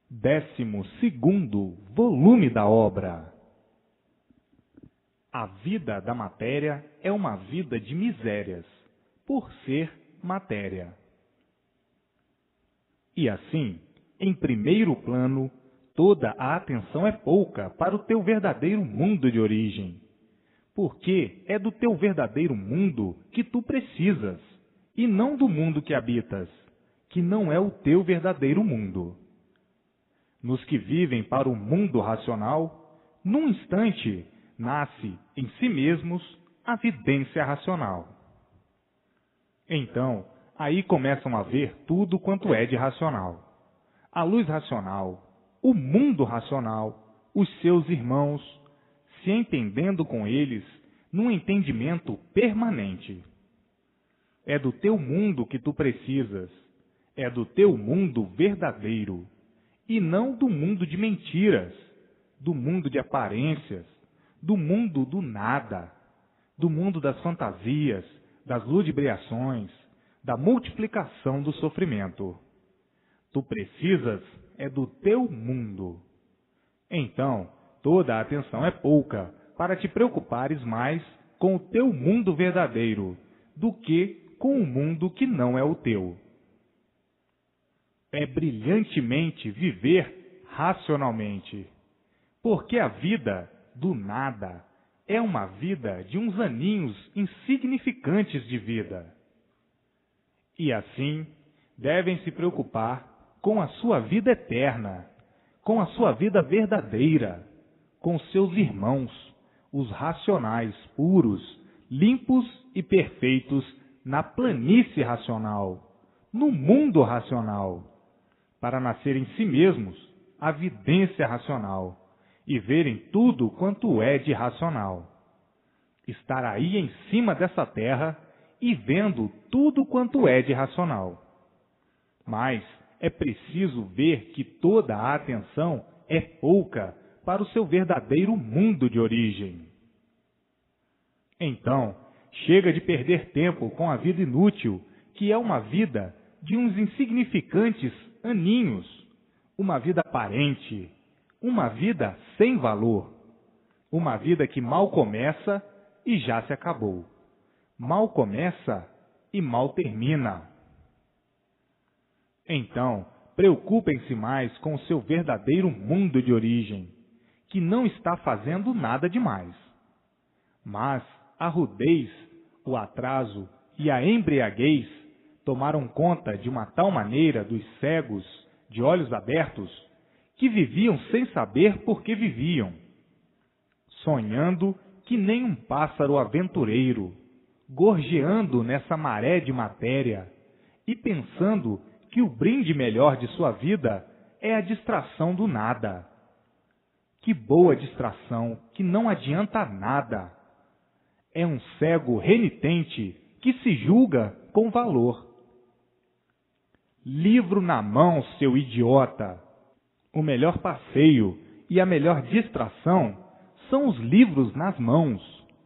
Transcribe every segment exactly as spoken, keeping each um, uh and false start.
Décimo segundo volume da obra. A vida da matéria é uma vida de misérias, por ser matéria. E assim, em primeiro plano, toda a atenção é pouca para o teu verdadeiro mundo de origem, porque é do teu verdadeiro mundo que tu precisas, e não do mundo que habitas, que não é o teu verdadeiro mundo. Nos que vivem para o mundo racional, num instante nasce em si mesmos a vidência racional. Então, aí começam a ver tudo quanto é de racional. A luz racional, o mundo racional, os seus irmãos, se entendendo com eles num entendimento permanente. É do teu mundo que tu precisas, é do teu mundo verdadeiro, e não do mundo de mentiras, do mundo de aparências, do mundo do nada, do mundo das fantasias, das ludibriações, da multiplicação do sofrimento. Tu precisas é do teu mundo. Então, toda a atenção é pouca para te preocupares mais com o teu mundo verdadeiro do que com o mundo que não é o teu. É brilhantemente viver racionalmente, porque a vida do nada é uma vida de uns aninhos insignificantes de vida. E assim, devem se preocupar com a sua vida eterna, com a sua vida verdadeira, com seus irmãos, os racionais puros, limpos e perfeitos na planície racional, no mundo racional, para nascer em si mesmos a vidência racional e verem tudo quanto é de racional. Estar aí em cima dessa terra e vendo tudo quanto é de racional. Mas é preciso ver que toda a atenção é pouca para o seu verdadeiro mundo de origem. Então, chega de perder tempo com a vida inútil, que é uma vida de uns insignificantes aninhos, uma vida aparente, uma vida sem valor, uma vida que mal começa e já se acabou, mal começa e mal termina. Então, preocupem-se mais com o seu verdadeiro mundo de origem, que não está fazendo nada demais. Mas a rudez, o atraso e a embriaguez tomaram conta de uma tal maneira dos cegos, de olhos abertos, que viviam sem saber por que viviam, sonhando que nem um pássaro aventureiro, gorjeando nessa maré de matéria e pensando que o brinde melhor de sua vida é a distração do nada. Que boa distração, que não adianta nada. É um cego renitente que se julga com valor. Livro na mão, seu idiota. O melhor passeio e a melhor distração são os livros nas mãos.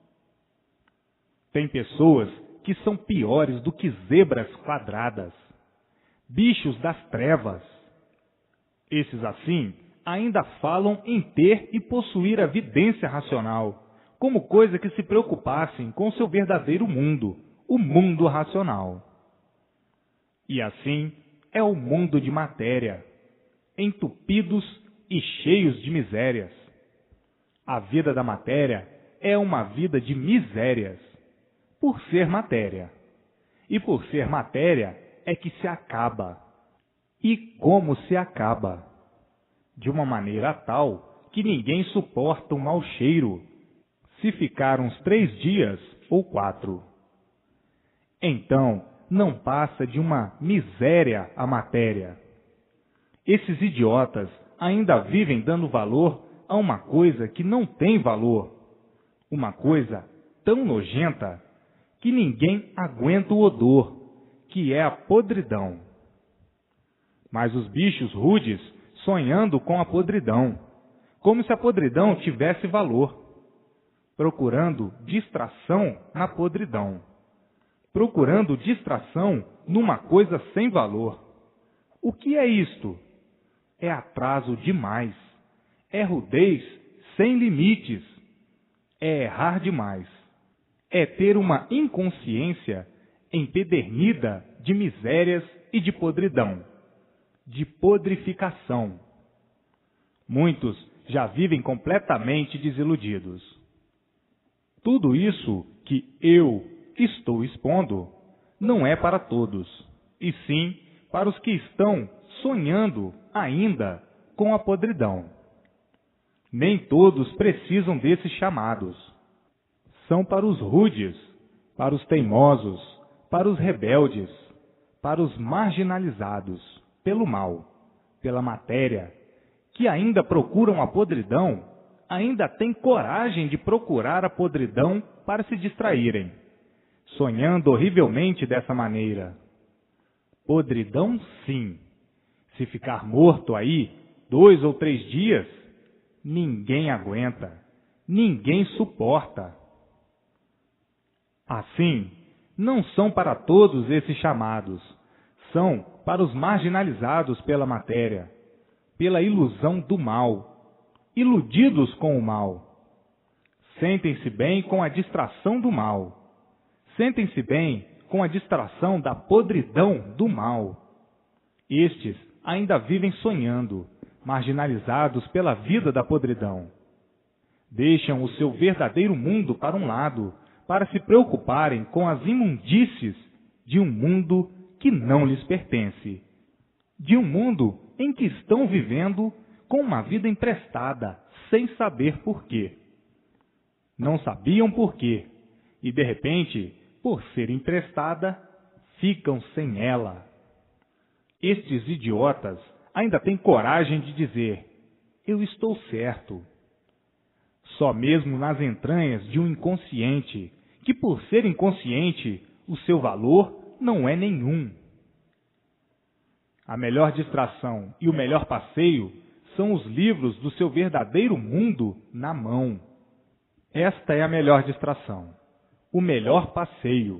Tem pessoas que são piores do que zebras quadradas, bichos das trevas. Esses assim ainda falam em ter e possuir a vidência racional, como coisa que se preocupassem com seu verdadeiro mundo, o mundo racional. E assim é o mundo de matéria, entupidos e cheios de misérias. A vida da matéria é uma vida de misérias, por ser matéria. E por ser matéria é que se acaba. E como se acaba? De uma maneira tal que ninguém suporta um mau cheiro, se ficar uns três dias ou quatro. Então, não passa de uma miséria a matéria. Esses idiotas ainda vivem dando valor a uma coisa que não tem valor, uma coisa tão nojenta que ninguém aguenta o odor, que é a podridão. Mas os bichos rudes sonhando com a podridão, como se a podridão tivesse valor, procurando distração na podridão, procurando distração numa coisa sem valor. O que é isto? é atraso demais, é rudez sem limites, é errar demais, é ter uma inconsciência empedernida de misérias e de podridão, de podrificação. Muitos já vivem completamente desiludidos. Tudo isso que eu estou expondo não é para todos, e sim para os que estão sonhando ainda com a podridão. Nem todos precisam desses chamados. São para os rudes, para os teimosos, para os rebeldes, para os marginalizados pelo mal, pela matéria, que ainda procuram a podridão, ainda têm coragem de procurar a podridão para se distraírem, sonhando horrivelmente dessa maneira. Podridão, sim. Se ficar morto aí dois ou três dias, ninguém aguenta, ninguém suporta. Assim, não são para todos esses chamados, são para os marginalizados pela matéria, pela ilusão do mal, iludidos com o mal. Sentem-se bem com a distração do mal. Sentem-se bem com a distração da podridão do mal. Estes ainda vivem sonhando, marginalizados pela vida da podridão. Deixam o seu verdadeiro mundo para um lado, para se preocuparem com as imundícies de um mundo que não lhes pertence, de um mundo em que estão vivendo com uma vida emprestada, sem saber por quê. Não sabiam por quê, e de repente, por ser emprestada, ficam sem ela. Estes idiotas ainda têm coragem de dizer: eu estou certo. Só mesmo nas entranhas de um inconsciente, que por ser inconsciente, o seu valor não é nenhum. A melhor distração e o melhor passeio são os livros do seu verdadeiro mundo na mão. Esta é a melhor distração, o melhor passeio.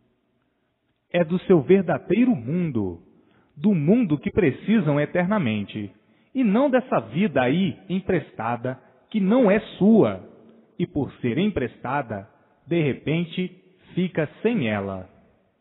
É do seu verdadeiro mundo, do mundo que precisam eternamente, e não dessa vida aí emprestada, que não é sua, e por ser emprestada, de repente fica sem ela.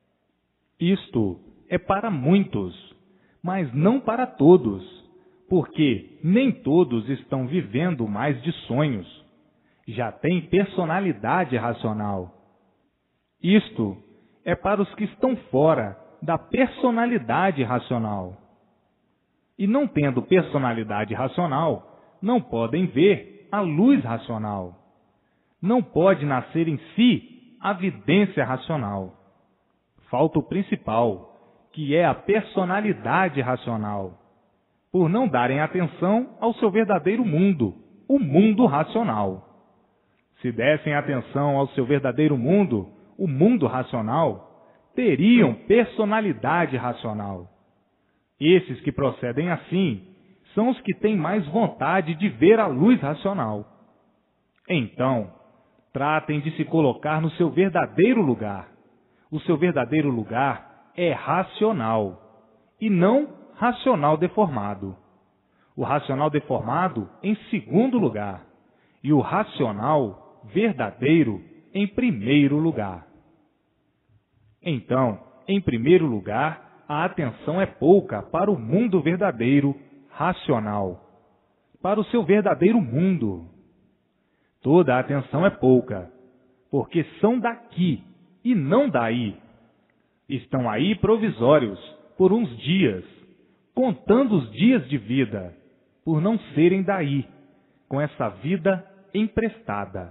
Isto é para muitos, mas não para todos, porque nem todos estão vivendo mais de sonhos. Já têm personalidade racional. Isto é para os que estão fora da personalidade racional. E não tendo personalidade racional, não podem ver a luz racional. Não pode nascer em si a vidência racional. Falta o principal, que é a personalidade racional, por não darem atenção ao seu verdadeiro mundo, o mundo racional. Se dessem atenção ao seu verdadeiro mundo, o mundo racional, teriam personalidade racional. Esses que procedem assim são os que têm mais vontade de ver a luz racional. Então, tratem de se colocar no seu verdadeiro lugar. O seu verdadeiro lugar é racional, e não racional deformado. O racional deformado em segundo lugar, e o racional verdadeiro em primeiro lugar. Então, em primeiro lugar, a atenção é pouca para o mundo verdadeiro, racional, para o seu verdadeiro mundo. Toda a atenção é pouca, porque são daqui e não daí. Estão aí provisórios, por uns dias, contando os dias de vida, por não serem daí, com essa vida emprestada.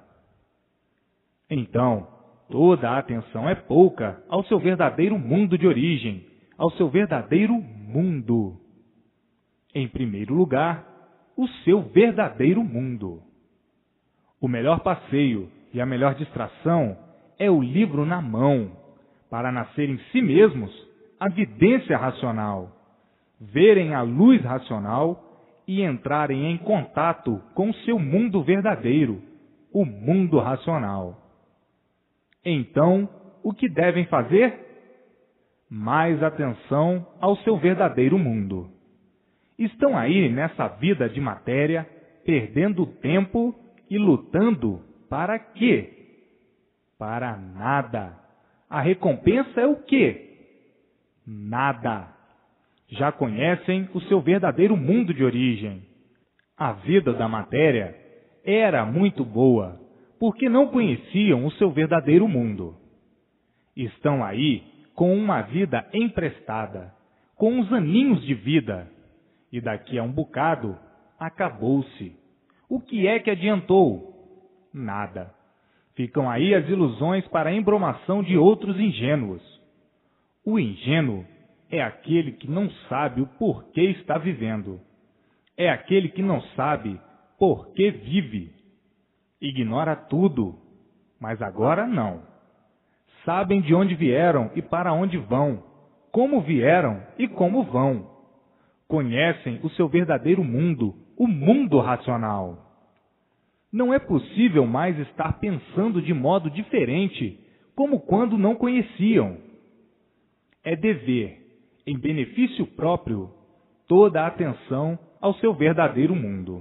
Então, toda a atenção é pouca ao seu verdadeiro mundo de origem, ao seu verdadeiro mundo. Em primeiro lugar, o seu verdadeiro mundo. O melhor passeio e a melhor distração é o livro na mão, para nascer em si mesmos a vidência racional, verem a luz racional e entrarem em contato com o seu mundo verdadeiro, o mundo racional. Então, o que devem fazer? Mais atenção ao seu verdadeiro mundo. Estão aí nessa vida de matéria, perdendo tempo e lutando para quê? Para nada. A recompensa é o quê? Nada. Já conhecem o seu verdadeiro mundo de origem. A vida da matéria era muito boa, porque não conheciam o seu verdadeiro mundo. Estão aí com uma vida emprestada, com uns aninhos de vida, e daqui a um bocado acabou-se. O que é que adiantou? Nada. Ficam aí as ilusões para a embromação de outros ingênuos. O ingênuo é aquele que não sabe o porquê está vivendo. É aquele que não sabe por que vive. Ignora tudo, mas agora não. Sabem de onde vieram e para onde vão, como vieram e como vão. Conhecem o seu verdadeiro mundo, o mundo racional. Não é possível mais estar pensando de modo diferente, como quando não conheciam. É dever, em benefício próprio, toda a atenção ao seu verdadeiro mundo.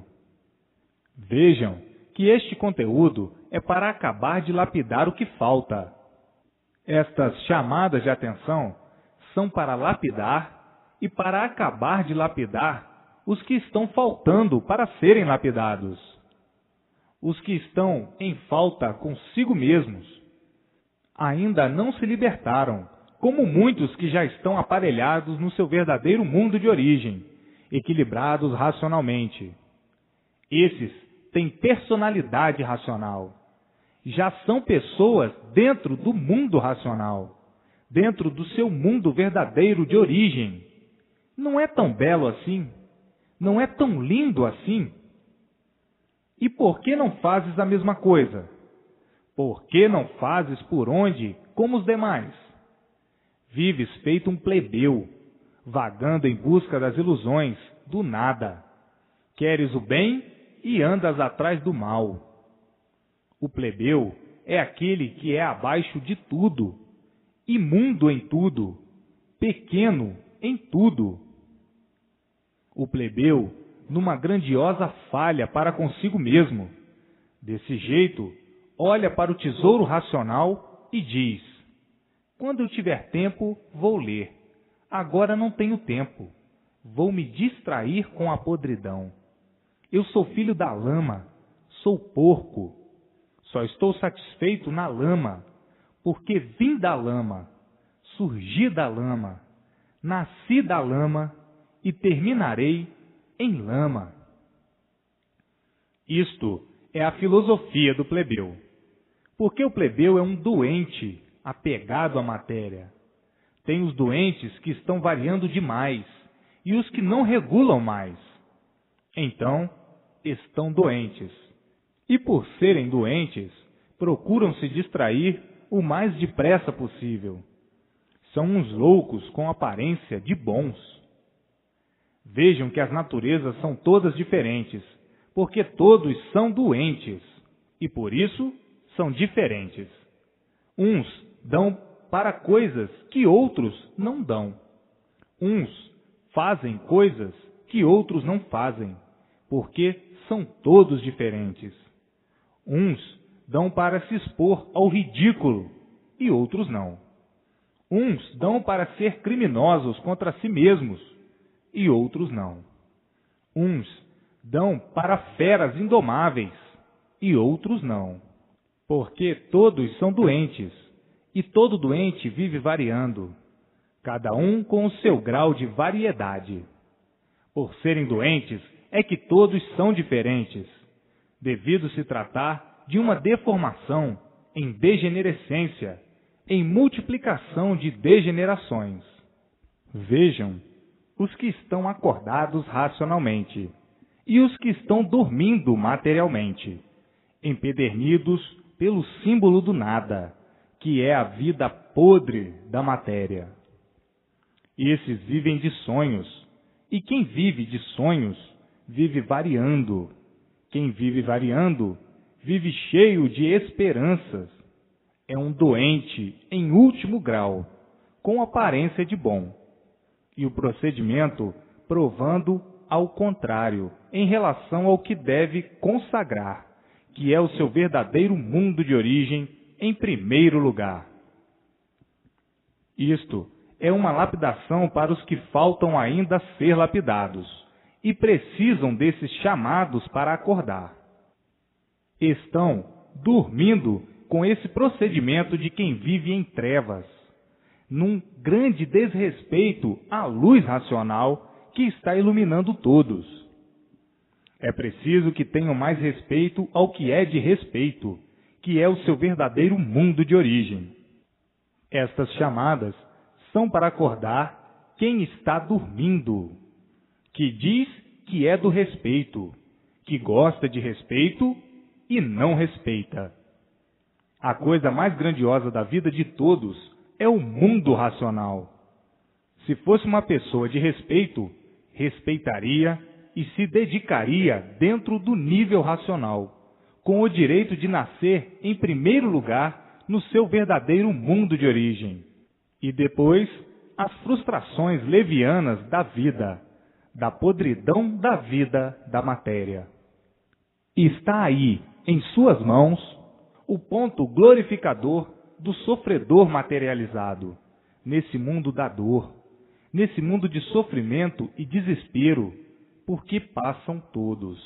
Vejam que este conteúdo é para acabar de lapidar o que falta. Estas chamadas de atenção são para lapidar e para acabar de lapidar os que estão faltando para serem lapidados. Os que estão em falta consigo mesmos ainda não se libertaram, como muitos que já estão aparelhados no seu verdadeiro mundo de origem, equilibrados racionalmente. Esses têm personalidade racional. Já são pessoas dentro do mundo racional, dentro do seu mundo verdadeiro de origem. Não é tão belo assim? Não é tão lindo assim? E por que não fazes a mesma coisa? Por que não fazes por onde, como os demais? Vives feito um plebeu, vagando em busca das ilusões, do nada. Queres o bem e andas atrás do mal. O plebeu é aquele que é abaixo de tudo, imundo em tudo, pequeno em tudo. O plebeu, numa grandiosa falha para consigo mesmo. Desse jeito, olha para o tesouro racional e diz: quando eu tiver tempo, vou ler. Agora não tenho tempo. Vou me distrair com a podridão. Eu sou filho da lama, sou porco. Só estou satisfeito na lama, porque vim da lama, surgi da lama, nasci da lama e terminarei em lama. Isto é a filosofia do plebeu. Porque o plebeu é um doente apegado à matéria. Tem os doentes que estão variando demais e os que não regulam mais. Então, estão doentes. E por serem doentes, procuram se distrair o mais depressa possível. São uns loucos com aparência de bons. Vejam que as naturezas são todas diferentes, porque todos são doentes, e por isso são diferentes. Uns dão para coisas que outros não dão. Uns fazem coisas que outros não fazem, porque são todos diferentes. Uns dão para se expor ao ridículo e outros não. Uns dão para ser criminosos contra si mesmos e outros não. Uns dão para feras indomáveis e outros não. Porque todos são doentes e todo doente vive variando, cada um com o seu grau de variedade. Por serem doentes é que todos são diferentes, devido se tratar de uma deformação em degenerescência, em multiplicação de degenerações. Vejam os que estão acordados racionalmente e os que estão dormindo materialmente, empedernidos pelo símbolo do nada, que é a vida podre da matéria. Esses vivem de sonhos, e quem vive de sonhos vive variando. Quem vive variando vive cheio de esperanças. É um doente em último grau, com aparência de bom, e o procedimento provando ao contrário em relação ao que deve consagrar, que é o seu verdadeiro mundo de origem, em primeiro lugar. Isto é uma lapidação para os que faltam ainda ser lapidados e precisam desses chamados para acordar. Estão dormindo com esse procedimento de quem vive em trevas, num grande desrespeito à luz racional que está iluminando todos. É preciso que tenham mais respeito ao que é de respeito, que é o seu verdadeiro mundo de origem. Estas chamadas são para acordar quem está dormindo, que diz que é do respeito, que gosta de respeito e não respeita. A coisa mais grandiosa da vida de todos é o mundo racional. Se fosse uma pessoa de respeito, respeitaria e se dedicaria dentro do nível racional, com o direito de nascer em primeiro lugar no seu verdadeiro mundo de origem, e depois as frustrações levianas da vida, da podridão da vida da matéria. Está aí, em suas mãos, o ponto glorificador do sofredor materializado, nesse mundo da dor, nesse mundo de sofrimento e desespero, porque passam todos.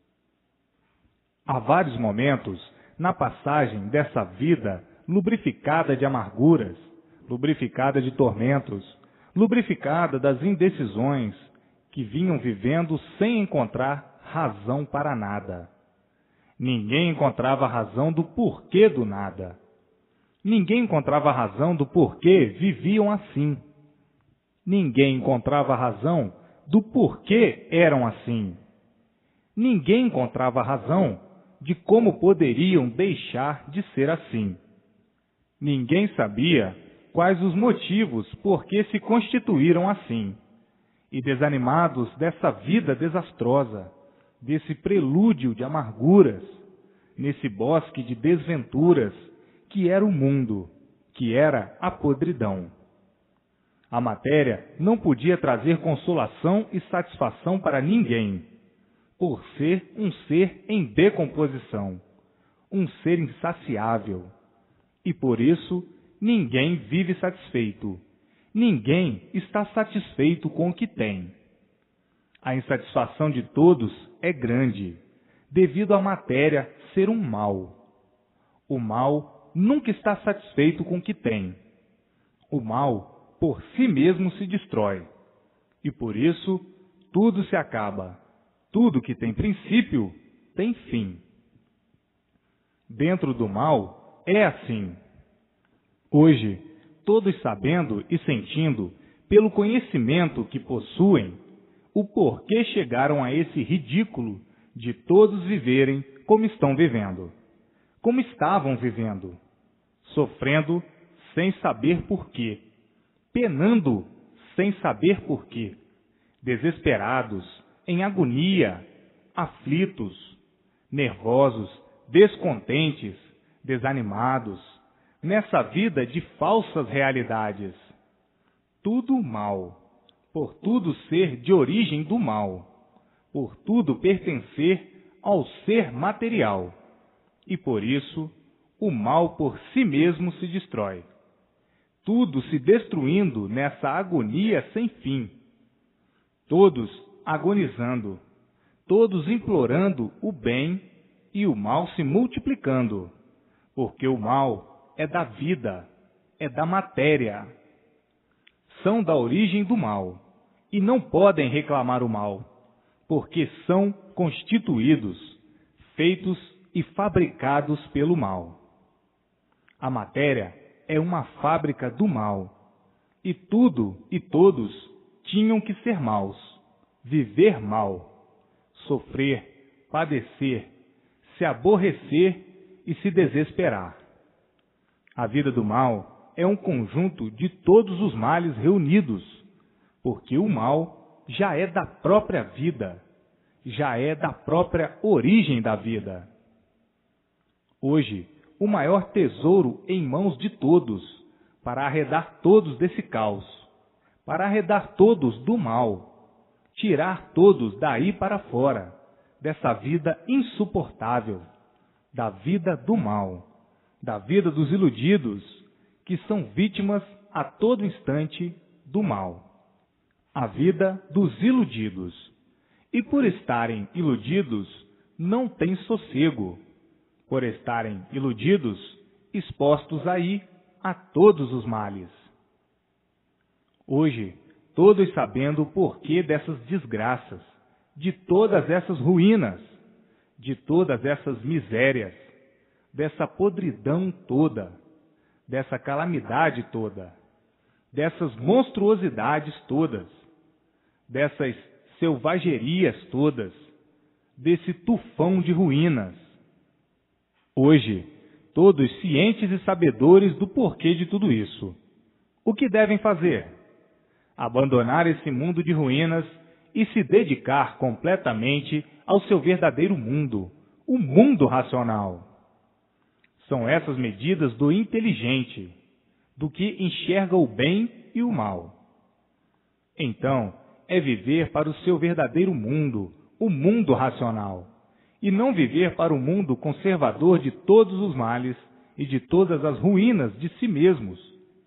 Há vários momentos na passagem dessa vida lubrificada de amarguras, lubrificada de tormentos, lubrificada das indecisões, que vinham vivendo sem encontrar razão para nada. Ninguém encontrava razão do porquê do nada. Ninguém encontrava razão do porquê viviam assim. Ninguém encontrava razão do porquê eram assim. Ninguém encontrava razão de como poderiam deixar de ser assim. Ninguém sabia quais os motivos por que se constituíram assim. E desanimados dessa vida desastrosa, desse prelúdio de amarguras, nesse bosque de desventuras que era o mundo, que era a podridão. A matéria não podia trazer consolação e satisfação para ninguém, por ser um ser em decomposição, um ser insaciável. E por isso ninguém vive satisfeito. Ninguém está satisfeito com o que tem. A insatisfação de todos é grande, devido à matéria ser um mal. O mal nunca está satisfeito com o que tem. O mal, por si mesmo, se destrói. E por isso, tudo se acaba. Tudo que tem princípio, tem fim. Dentro do mal, é assim. Hoje, todos sabendo e sentindo, pelo conhecimento que possuem, o porquê chegaram a esse ridículo de todos viverem como estão vivendo, como estavam vivendo, sofrendo sem saber porquê, penando sem saber porquê, desesperados, em agonia, aflitos, nervosos, descontentes, desanimados, nessa vida de falsas realidades. Tudo mal, por tudo ser de origem do mal, por tudo pertencer ao ser material, e por isso o mal por si mesmo se destrói. Tudo se destruindo nessa agonia sem fim. Todos agonizando, todos implorando o bem e o mal se multiplicando, porque o mal é da vida, é da matéria. São da origem do mal, e não podem reclamar o mal, porque são constituídos, feitos e fabricados pelo mal. A matéria é uma fábrica do mal, e tudo e todos tinham que ser maus, viver mal, sofrer, padecer, se aborrecer e se desesperar. A vida do mal é um conjunto de todos os males reunidos, porque o mal já é da própria vida, já é da própria origem da vida. Hoje, o maior tesouro em mãos de todos, para arredar todos desse caos, para arredar todos do mal, tirar todos daí para fora, dessa vida insuportável, da vida do mal, da vida dos iludidos, que são vítimas a todo instante do mal. A vida dos iludidos. E por estarem iludidos, não têm sossego. Por estarem iludidos, expostos aí a todos os males. Hoje, todos sabendo o porquê dessas desgraças, de todas essas ruínas, de todas essas misérias, dessa podridão toda, dessa calamidade toda, dessas monstruosidades todas, dessas selvagerias todas, desse tufão de ruínas. Hoje, todos cientes e sabedores do porquê de tudo isso. O que devem fazer? Abandonar esse mundo de ruínas e se dedicar completamente ao seu verdadeiro mundo, o mundo racional. São essas medidas do inteligente, do que enxerga o bem e o mal. Então, é viver para o seu verdadeiro mundo, o mundo racional, e não viver para o mundo conservador de todos os males e de todas as ruínas de si mesmos.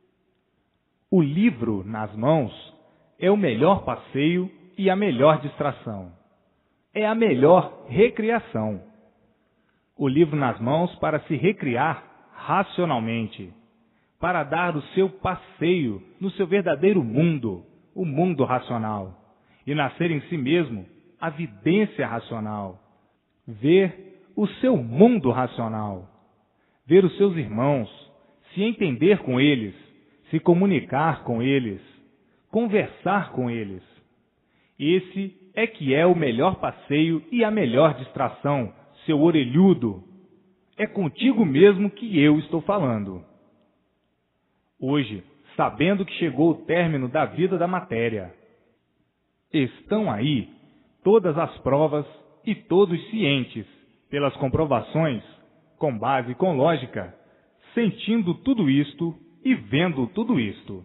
O livro nas mãos é o melhor passeio e a melhor distração. É a melhor recriação. O livro nas mãos para se recriar racionalmente, para dar o seu passeio no seu verdadeiro mundo, o mundo racional, e nascer em si mesmo a vidência racional, ver o seu mundo racional, ver os seus irmãos, se entender com eles, se comunicar com eles, conversar com eles. Esse é que é o melhor passeio e a melhor distração, seu orelhudo. É contigo mesmo que eu estou falando. Hoje, sabendo que chegou o término da vida da matéria, estão aí todas as provas e todos cientes, pelas comprovações, com base e com lógica, sentindo tudo isto e vendo tudo isto.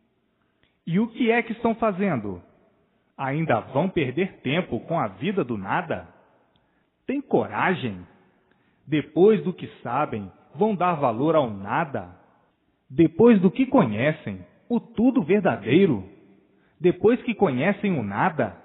E o que é que estão fazendo? Ainda vão perder tempo com a vida do nada? Tem coragem? Depois do que sabem, vão dar valor ao nada? Depois do que conhecem, o tudo verdadeiro? Depois que conhecem o nada?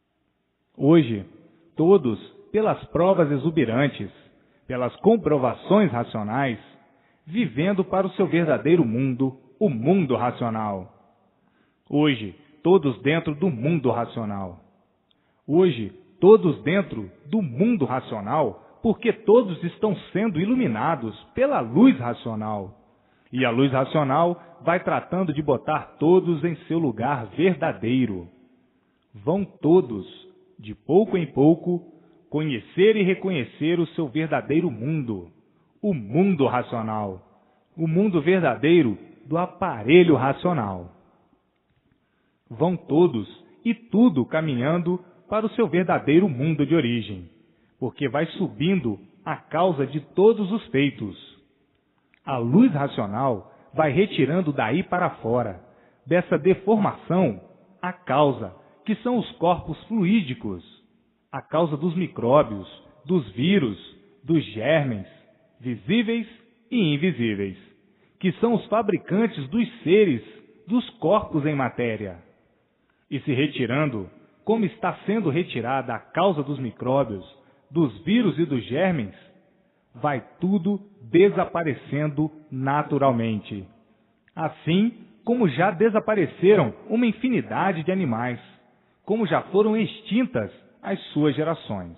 Hoje, todos, pelas provas exuberantes, pelas comprovações racionais, vivendo para o seu verdadeiro mundo, o mundo racional. Hoje, todos dentro do mundo racional. Hoje, todos dentro do mundo racional, porque todos estão sendo iluminados pela luz racional. E a luz racional vai tratando de botar todos em seu lugar verdadeiro. Vão todos, de pouco em pouco, conhecer e reconhecer o seu verdadeiro mundo, o mundo racional, o mundo verdadeiro do aparelho racional. Vão todos e tudo caminhando para o seu verdadeiro mundo de origem, porque vai subindo a causa de todos os feitos. A luz racional vai retirando daí para fora, dessa deformação, a causa, que são os corpos fluídicos, a causa dos micróbios, dos vírus, dos germes, visíveis e invisíveis, que são os fabricantes dos seres, dos corpos em matéria. E se retirando, como está sendo retirada a causa dos micróbios, dos vírus e dos germes, vai tudo desaparecendo naturalmente. Assim como já desapareceram uma infinidade de animais, como já foram extintas as suas gerações.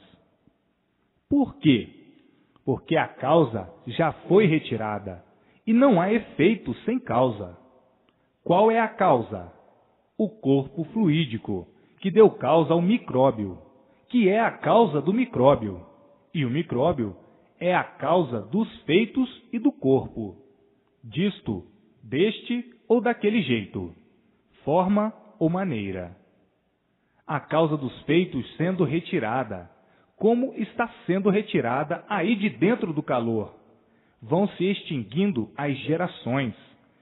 Por quê? Porque a causa já foi retirada e não há efeito sem causa. Qual é a causa? O corpo fluídico, que deu causa ao micróbio, que é a causa do micróbio, e o micróbio é a causa dos feitos e do corpo, disto, deste ou daquele jeito, forma ou maneira. A causa dos feitos sendo retirada, como está sendo retirada aí de dentro do calor, vão se extinguindo as gerações,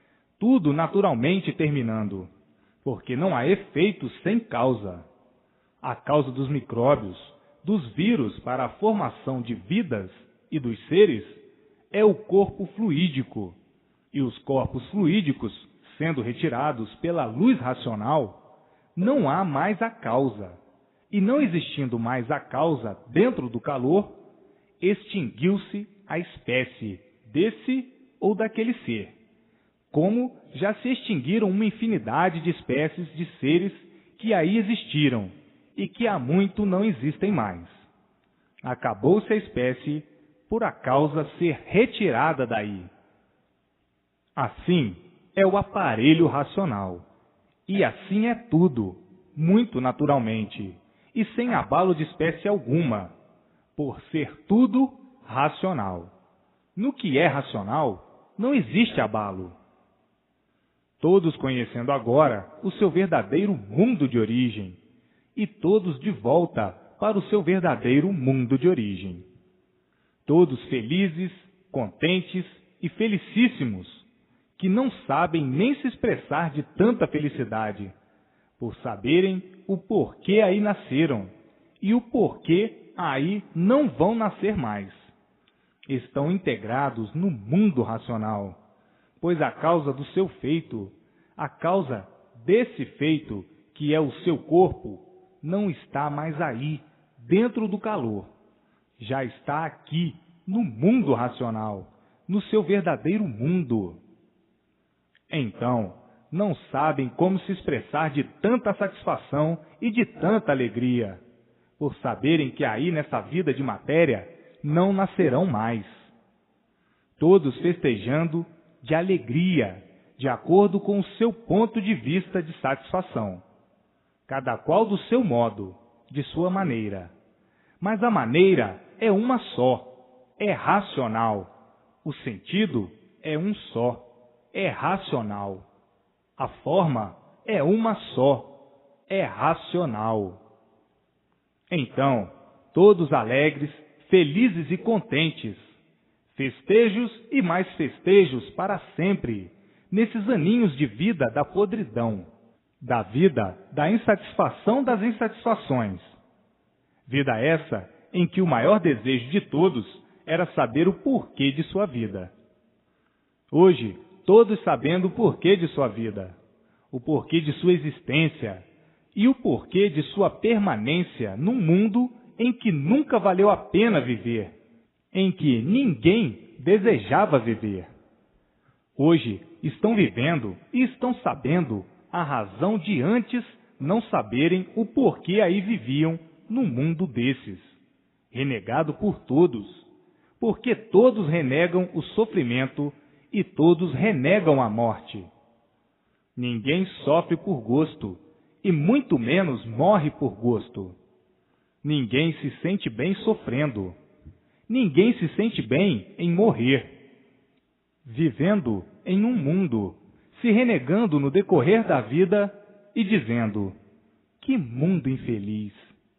tudo naturalmente terminando, porque não há efeito sem causa. A causa dos micróbios, dos vírus para a formação de vidas e dos seres é o corpo fluídico. E os corpos fluídicos, sendo retirados pela luz racional, não há mais a causa. E não existindo mais a causa dentro do calor, extinguiu-se a espécie desse ou daquele ser, como já se extinguiram uma infinidade de espécies de seres que aí existiram e que há muito não existem mais. Acabou-se a espécie por a causa ser retirada daí. Assim é o aparelho racional, e assim é tudo, muito naturalmente, e sem abalo de espécie alguma, por ser tudo racional. No que é racional, não existe abalo. Todos conhecendo agora o seu verdadeiro mundo de origem, e todos de volta para o seu verdadeiro mundo de origem. Todos felizes, contentes e felicíssimos, que não sabem nem se expressar de tanta felicidade, por saberem o porquê aí nasceram e o porquê aí não vão nascer mais. Estão integrados no mundo racional, pois a causa do seu feito, a causa desse feito, que é o seu corpo, não está mais aí, dentro do calor. Já está aqui, no mundo racional, no seu verdadeiro mundo. Então, não sabem como se expressar de tanta satisfação e de tanta alegria, por saberem que aí nessa vida de matéria não nascerão mais. Todos festejando de alegria, de acordo com o seu ponto de vista de satisfação, cada qual do seu modo, de sua maneira. Mas a maneira é uma só, é racional. O sentido é um só, é racional. A forma é uma só, é racional. Então, todos alegres, felizes e contentes, festejos e mais festejos para sempre, nesses aninhos de vida da podridão, da vida da insatisfação das insatisfações. Vida essa em que o maior desejo de todos era saber o porquê de sua vida. Hoje, todos sabendo o porquê de sua vida, o porquê de sua existência e o porquê de sua permanência num mundo em que nunca valeu a pena viver, em que ninguém desejava viver. Hoje estão vivendo e estão sabendo a razão de antes não saberem o porquê aí viviam num mundo desses, renegado por todos, porque todos renegam o sofrimento e todos renegam a morte. Ninguém sofre por gosto, e muito menos morre por gosto. Ninguém se sente bem sofrendo. Ninguém se sente bem em morrer. Vivendo em um mundo, se renegando no decorrer da vida e dizendo: que mundo infeliz!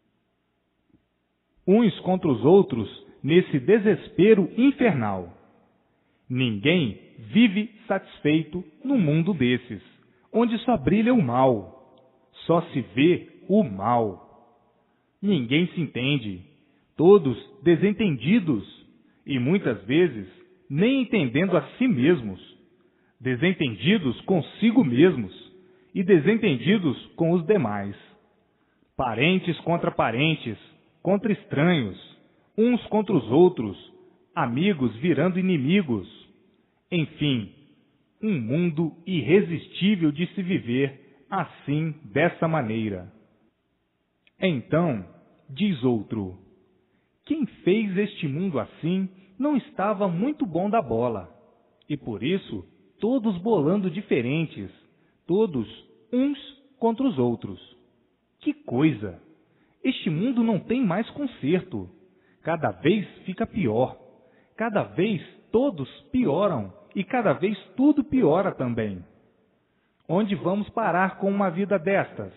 Uns contra os outros nesse desespero infernal. Ninguém vive satisfeito num mundo desses, onde só brilha o mal, só se vê o mal. Ninguém se entende, todos desentendidos, e muitas vezes nem entendendo a si mesmos, desentendidos consigo mesmos e desentendidos com os demais. Parentes contra parentes, contra estranhos, uns contra os outros, amigos virando inimigos. Enfim, um mundo irresistível de se viver assim, dessa maneira. Então, diz outro: quem fez este mundo assim não estava muito bom da bola, e por isso todos bolando diferentes, todos uns contra os outros. Que coisa! Este mundo não tem mais conserto. Cada vez fica pior. Cada vez todos pioram e cada vez tudo piora também. Onde vamos parar com uma vida destas?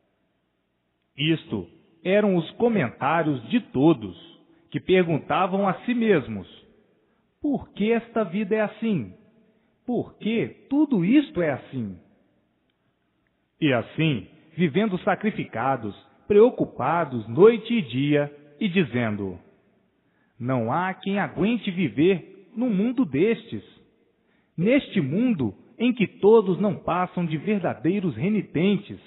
Isto eram os comentários de todos, que perguntavam a si mesmos: por que esta vida é assim? Por que tudo isto é assim? E assim, vivendo sacrificados, preocupados noite e dia e dizendo: não há quem aguente viver num mundo destes, neste mundo em que todos não passam de verdadeiros renitentes.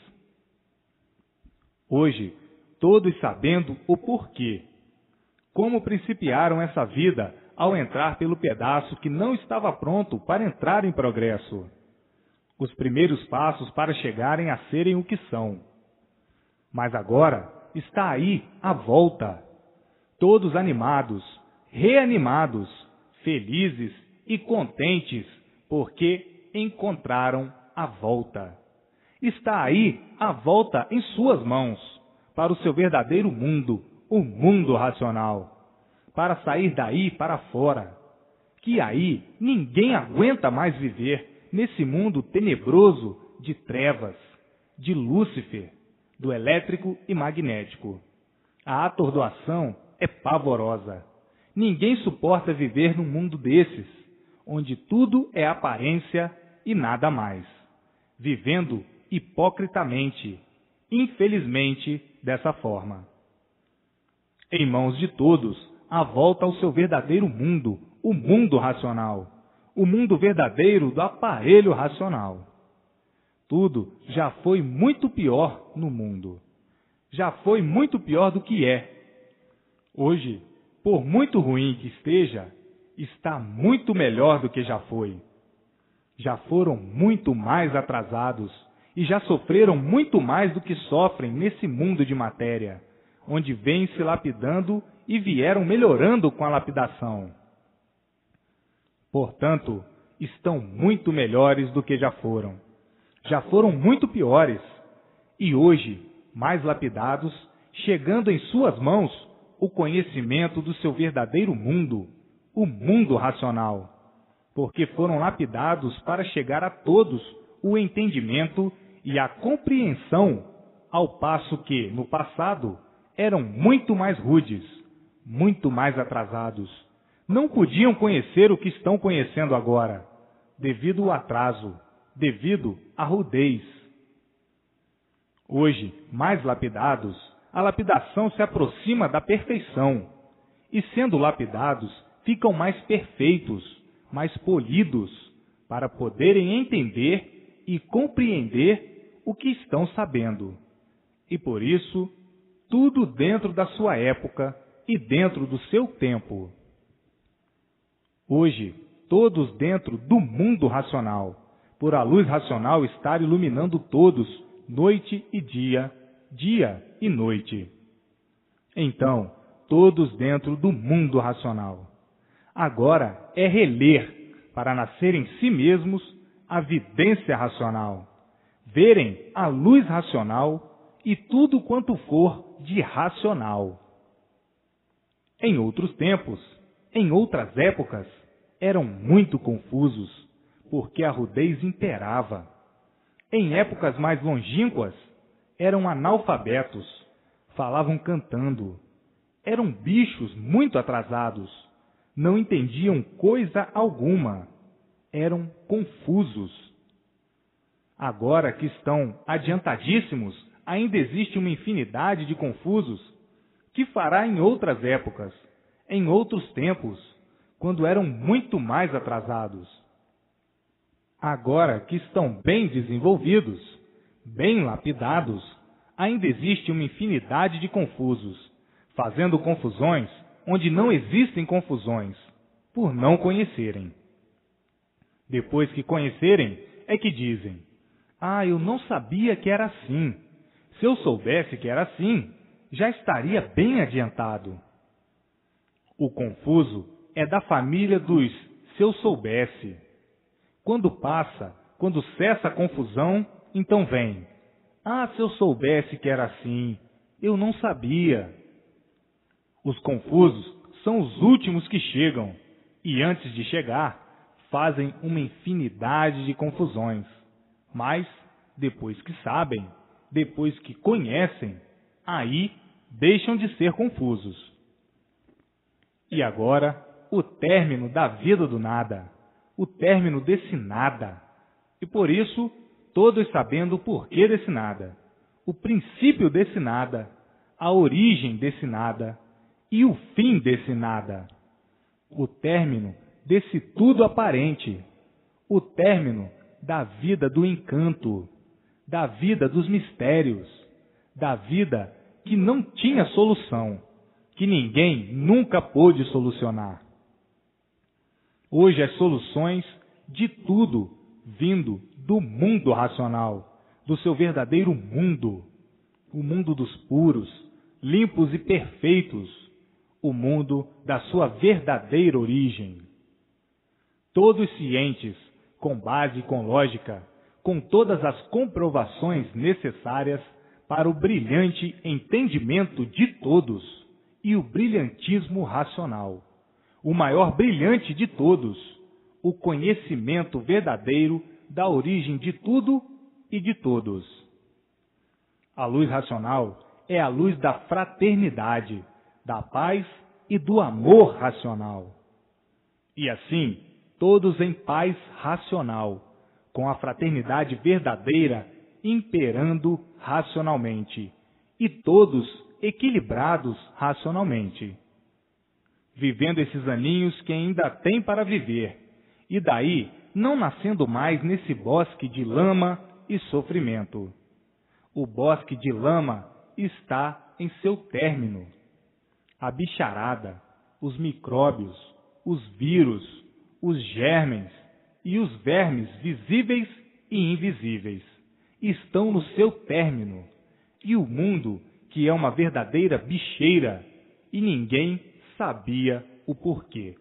Hoje, todos sabendo o porquê, como principiaram essa vida ao entrar pelo pedaço que não estava pronto para entrar em progresso, os primeiros passos para chegarem a serem o que são. Mas agora está aí a volta, todos animados, reanimados, felizes e contentes, porque encontraram a volta. Está aí a volta em suas mãos, para o seu verdadeiro mundo, o mundo racional, para sair daí para fora, que aí ninguém aguenta mais viver nesse mundo tenebroso de trevas, de Lúcifer, do elétrico e magnético. A atordoação é pavorosa. Ninguém suporta viver num mundo desses, onde tudo é aparência e nada mais, vivendo hipocritamente, infelizmente, dessa forma. Em mãos de todos, a volta ao seu verdadeiro mundo, o mundo racional, o mundo verdadeiro do aparelho racional. Tudo já foi muito pior no mundo. Já foi muito pior do que é. Hoje, por muito ruim que esteja, está muito melhor do que já foi. Já foram muito mais atrasados e já sofreram muito mais do que sofrem nesse mundo de matéria, onde vêm se lapidando e vieram melhorando com a lapidação. Portanto, estão muito melhores do que já foram. Já foram muito piores, e hoje, mais lapidados, chegando em suas mãos o conhecimento do seu verdadeiro mundo, o mundo racional, porque foram lapidados para chegar a todos o entendimento e a compreensão, ao passo que, no passado, eram muito mais rudes, muito mais atrasados. Não podiam conhecer o que estão conhecendo agora, devido ao atraso, devido à rudez. Hoje, mais lapidados, a lapidação se aproxima da perfeição, e sendo lapidados, ficam mais perfeitos, mais polidos, para poderem entender e compreender o que estão sabendo. E por isso, tudo dentro da sua época e dentro do seu tempo. Hoje, todos dentro do mundo racional, por a luz racional estar iluminando todos, noite e dia, dia e noite. Então, todos dentro do mundo racional. Agora é reler, para nascer em si mesmos, a vidência racional, verem a luz racional e tudo quanto for de racional. Em outros tempos, em outras épocas, eram muito confusos, porque a rudez imperava. Em épocas mais longínquas, eram analfabetos, falavam cantando, eram bichos muito atrasados, não entendiam coisa alguma, eram confusos. Agora que estão adiantadíssimos, ainda existe uma infinidade de confusos, que fará em outras épocas, em outros tempos, quando eram muito mais atrasados. Agora que estão bem desenvolvidos, bem lapidados, ainda existe uma infinidade de confusos, fazendo confusões onde não existem confusões, por não conhecerem. Depois que conhecerem, é que dizem: ah, eu não sabia que era assim. Se eu soubesse que era assim, já estaria bem adiantado. O confuso é da família dos se eu soubesse. Quando passa, quando cessa a confusão, então vem: ah, se eu soubesse que era assim, eu não sabia. Os confusos são os últimos que chegam, e antes de chegar, fazem uma infinidade de confusões. Mas, depois que sabem, depois que conhecem, aí deixam de ser confusos. E agora, o término da vida do nada, o término desse nada. E por isso, todos sabendo o porquê desse nada, o princípio desse nada, a origem desse nada e o fim desse nada, o término desse tudo aparente, o término da vida do encanto, da vida dos mistérios, da vida que não tinha solução, que ninguém nunca pôde solucionar. Hoje as soluções de tudo vindo do mundo racional, do seu verdadeiro mundo, o mundo dos puros, limpos e perfeitos, o mundo da sua verdadeira origem. Todos cientes, com base e com lógica, com todas as comprovações necessárias para o brilhante entendimento de todos e o brilhantismo racional, o maior brilhante de todos, o conhecimento verdadeiro da origem de tudo e de todos. A luz racional é a luz da fraternidade, da paz e do amor racional. E assim, todos em paz racional, com a fraternidade verdadeira imperando racionalmente, e todos equilibrados racionalmente, vivendo esses aninhos que ainda têm para viver, e daí não nascendo mais nesse bosque de lama e sofrimento. O bosque de lama está em seu término. A bicharada, os micróbios, os vírus, os germens e os vermes visíveis e invisíveis estão no seu término, e o mundo, que é uma verdadeira bicheira, e ninguém sabia o porquê.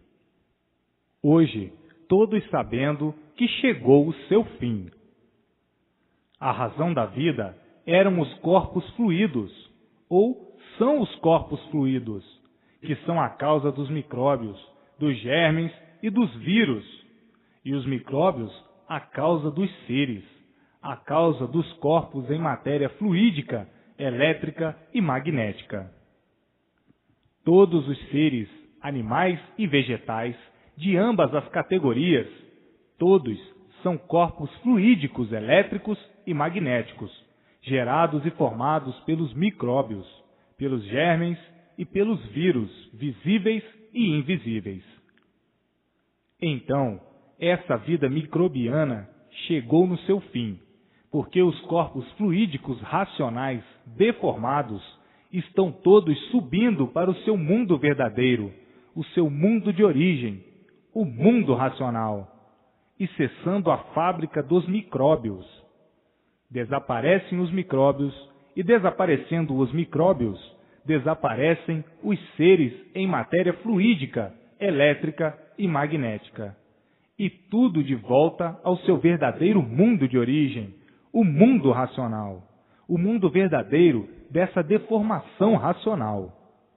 Hoje, todos sabendo que chegou o seu fim. A razão da vida eram os corpos fluidos, ou são os corpos fluidos, que são a causa dos micróbios, dos germes e dos vírus, e os micróbios a causa dos seres, a causa dos corpos em matéria fluídica, elétrica e magnética. Todos os seres, animais e vegetais, de ambas as categorias, todos são corpos fluídicos, elétricos e magnéticos, gerados e formados pelos micróbios, pelos germens e pelos vírus, visíveis e invisíveis. Então, essa vida microbiana chegou no seu fim, porque os corpos fluídicos racionais deformados estão todos subindo para o seu mundo verdadeiro, o seu mundo de origem, o mundo racional, e cessando a fábrica dos micróbios. Desaparecem os micróbios, e desaparecendo os micróbios, desaparecem os seres em matéria fluídica, elétrica e magnética. E tudo de volta ao seu verdadeiro mundo de origem, o mundo racional, o mundo verdadeiro dessa deformação racional.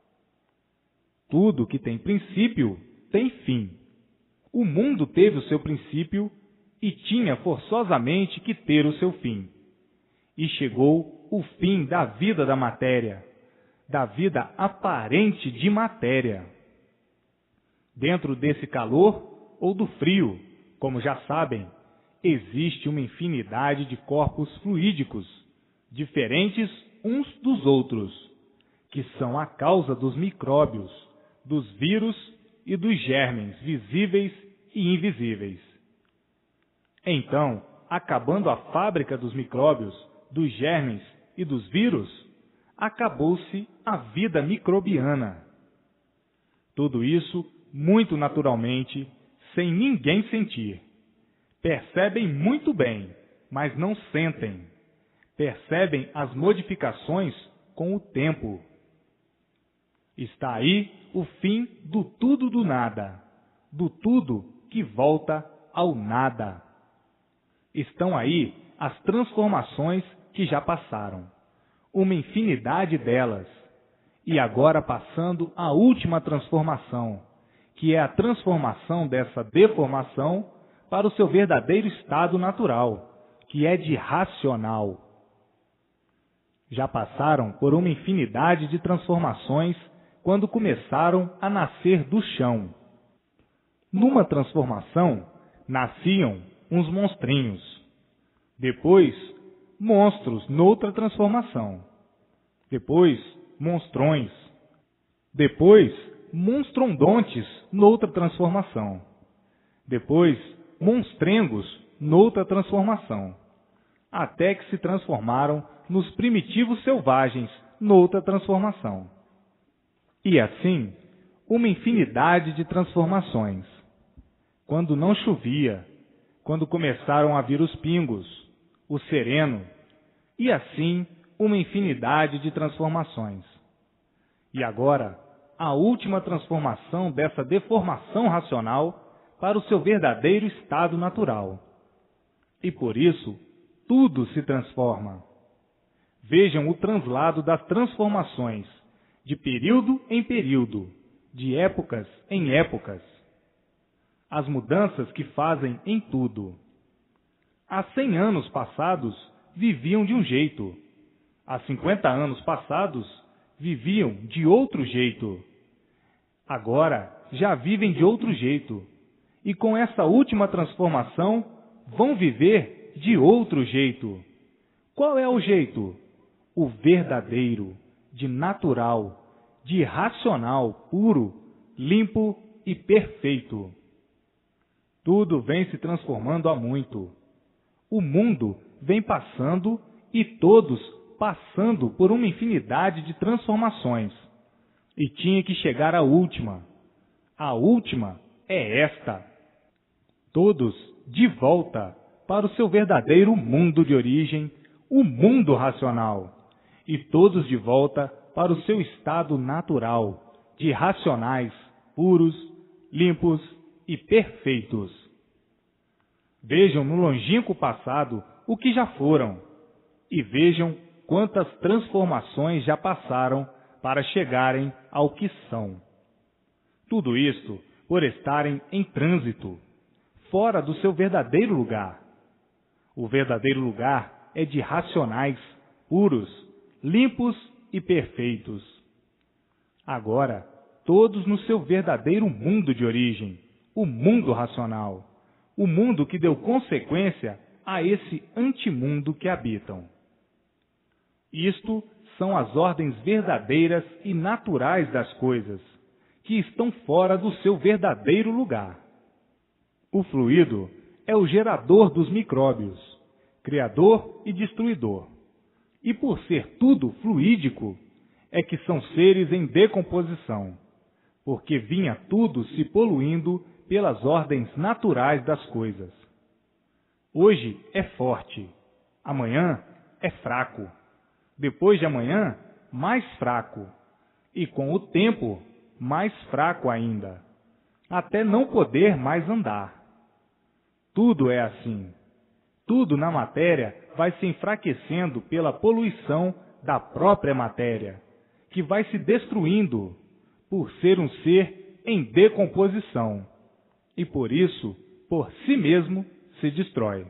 Tudo que tem princípio tem fim. O mundo teve o seu princípio e tinha forçosamente que ter o seu fim. E chegou o fim da vida da matéria, da vida aparente de matéria. Dentro desse calor ou do frio, como já sabem, existe uma infinidade de corpos fluídicos, diferentes uns dos outros, que são a causa dos micróbios, dos vírus e dos germens visíveis e invisíveis. Então, acabando a fábrica dos micróbios, dos germens e dos vírus, acabou-se a vida microbiana. Tudo isso, muito naturalmente, sem ninguém sentir. Percebem muito bem, mas não sentem. Percebem as modificações com o tempo. Está aí o fim do tudo do nada, do tudo que volta ao nada. Estão aí as transformações que já passaram, uma infinidade delas, e agora passando a última transformação, que é a transformação dessa deformação para o seu verdadeiro estado natural, que é de racional. Já passaram por uma infinidade de transformações quando começaram a nascer do chão. Numa transformação, nasciam uns monstrinhos. Depois, monstros noutra transformação. Depois, monstrões. Depois, monstrondontes noutra transformação. Depois, monstrengos noutra transformação. Até que se transformaram nos primitivos selvagens noutra transformação. E assim, uma infinidade de transformações. Quando não chovia, quando começaram a vir os pingos, o sereno, e assim uma infinidade de transformações. E agora, a última transformação dessa deformação racional para o seu verdadeiro estado natural. E por isso, tudo se transforma. Vejam o translado das transformações, de período em período, de épocas em épocas. As mudanças que fazem em tudo. Há cem anos passados, viviam de um jeito. Há cinquenta anos passados, viviam de outro jeito. Agora, já vivem de outro jeito. E com essa última transformação, vão viver de outro jeito. Qual é o jeito? O verdadeiro, de natural, de racional, puro, limpo e perfeito. Tudo vem se transformando há muito. O mundo vem passando e todos passando por uma infinidade de transformações. E tinha que chegar à última. A última é esta. Todos de volta para o seu verdadeiro mundo de origem, o mundo racional. E todos de volta para o seu estado natural, de racionais, puros, limpos e perfeitos. Vejam no longínquo passado o que já foram, e vejam quantas transformações já passaram para chegarem ao que são. Tudo isto por estarem em trânsito, fora do seu verdadeiro lugar. O verdadeiro lugar é de racionais, puros, limpos e perfeitos. Agora, todos no seu verdadeiro mundo de origem, o mundo racional, o mundo que deu consequência a esse antimundo que habitam. Isto são as ordens verdadeiras e naturais das coisas, que estão fora do seu verdadeiro lugar. O fluido é o gerador dos micróbios, criador e destruidor. E por ser tudo fluídico, é que são seres em decomposição, porque vinha tudo se poluindo pelas ordens naturais das coisas. Hoje é forte, amanhã é fraco, depois de amanhã, mais fraco, e com o tempo, mais fraco ainda, até não poder mais andar. Tudo é assim. Tudo na matéria vai se enfraquecendo pela poluição da própria matéria, que vai se destruindo por ser um ser em decomposição, e por isso, por si mesmo, se destrói.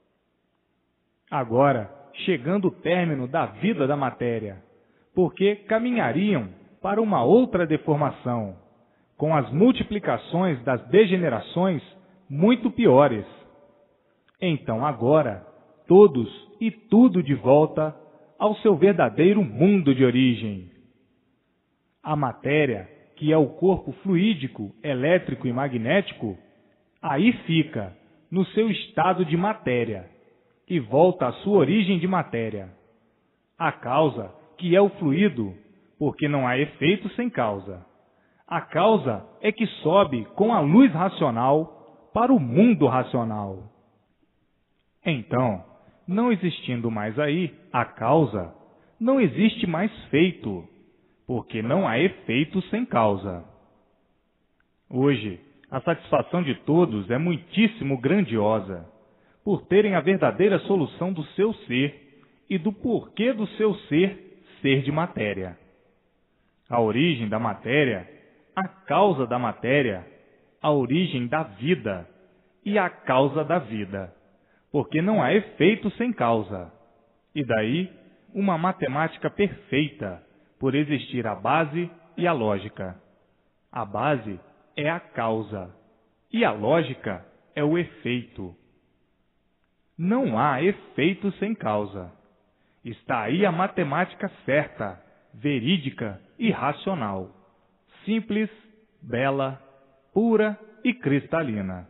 Agora, chegando o término da vida da matéria, porque caminhariam para uma outra deformação, com as multiplicações das degenerações muito piores. Então agora, todos e tudo de volta ao seu verdadeiro mundo de origem. A matéria, que é o corpo fluídico, elétrico e magnético, aí fica, no seu estado de matéria, e volta à sua origem de matéria. A causa, que é o fluido, porque não há efeito sem causa. A causa é que sobe com a luz racional para o mundo racional. Então, não existindo mais aí a causa, não existe mais feito, porque não há efeito sem causa. Hoje, a satisfação de todos é muitíssimo grandiosa, por terem a verdadeira solução do seu ser e do porquê do seu ser ser de matéria. A origem da matéria, a causa da matéria, a origem da vida e a causa da vida, porque não há efeito sem causa. E daí, uma matemática perfeita, por existir a base e a lógica. A base é a causa, e a lógica é o efeito. Não há efeito sem causa. Está aí a matemática certa, verídica e racional, simples, bela, pura e cristalina.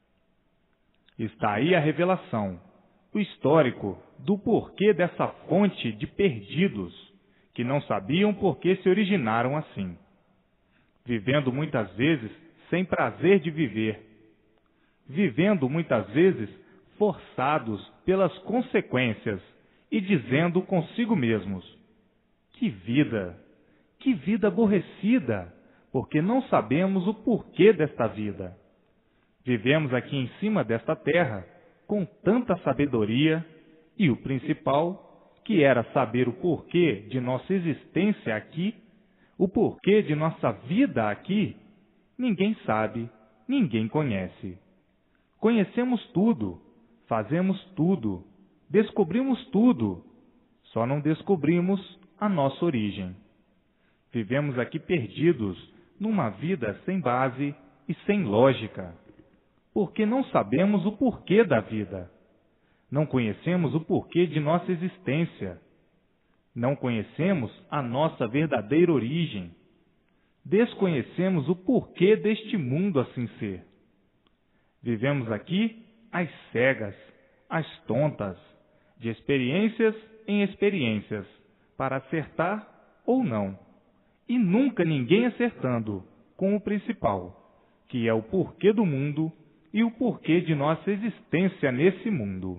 Está aí a revelação, o histórico do porquê dessa fonte de perdidos que não sabiam por que se originaram assim, vivendo muitas vezes sem prazer de viver, vivendo muitas vezes forçados pelas consequências e dizendo consigo mesmos: que vida, que vida aborrecida, porque não sabemos o porquê desta vida. Vivemos aqui em cima desta terra com tanta sabedoria e o principal, que era saber o porquê de nossa existência aqui, o porquê de nossa vida aqui, ninguém sabe, ninguém conhece. Conhecemos tudo, fazemos tudo, descobrimos tudo, só não descobrimos a nossa origem. Vivemos aqui perdidos numa vida sem base e sem lógica, porque não sabemos o porquê da vida. Não conhecemos o porquê de nossa existência. Não conhecemos a nossa verdadeira origem. Desconhecemos o porquê deste mundo assim ser. Vivemos aqui às cegas, às tontas, de experiências em experiências, para acertar ou não, e nunca ninguém acertando com o principal, que é o porquê do mundo e o porquê de nossa existência nesse mundo.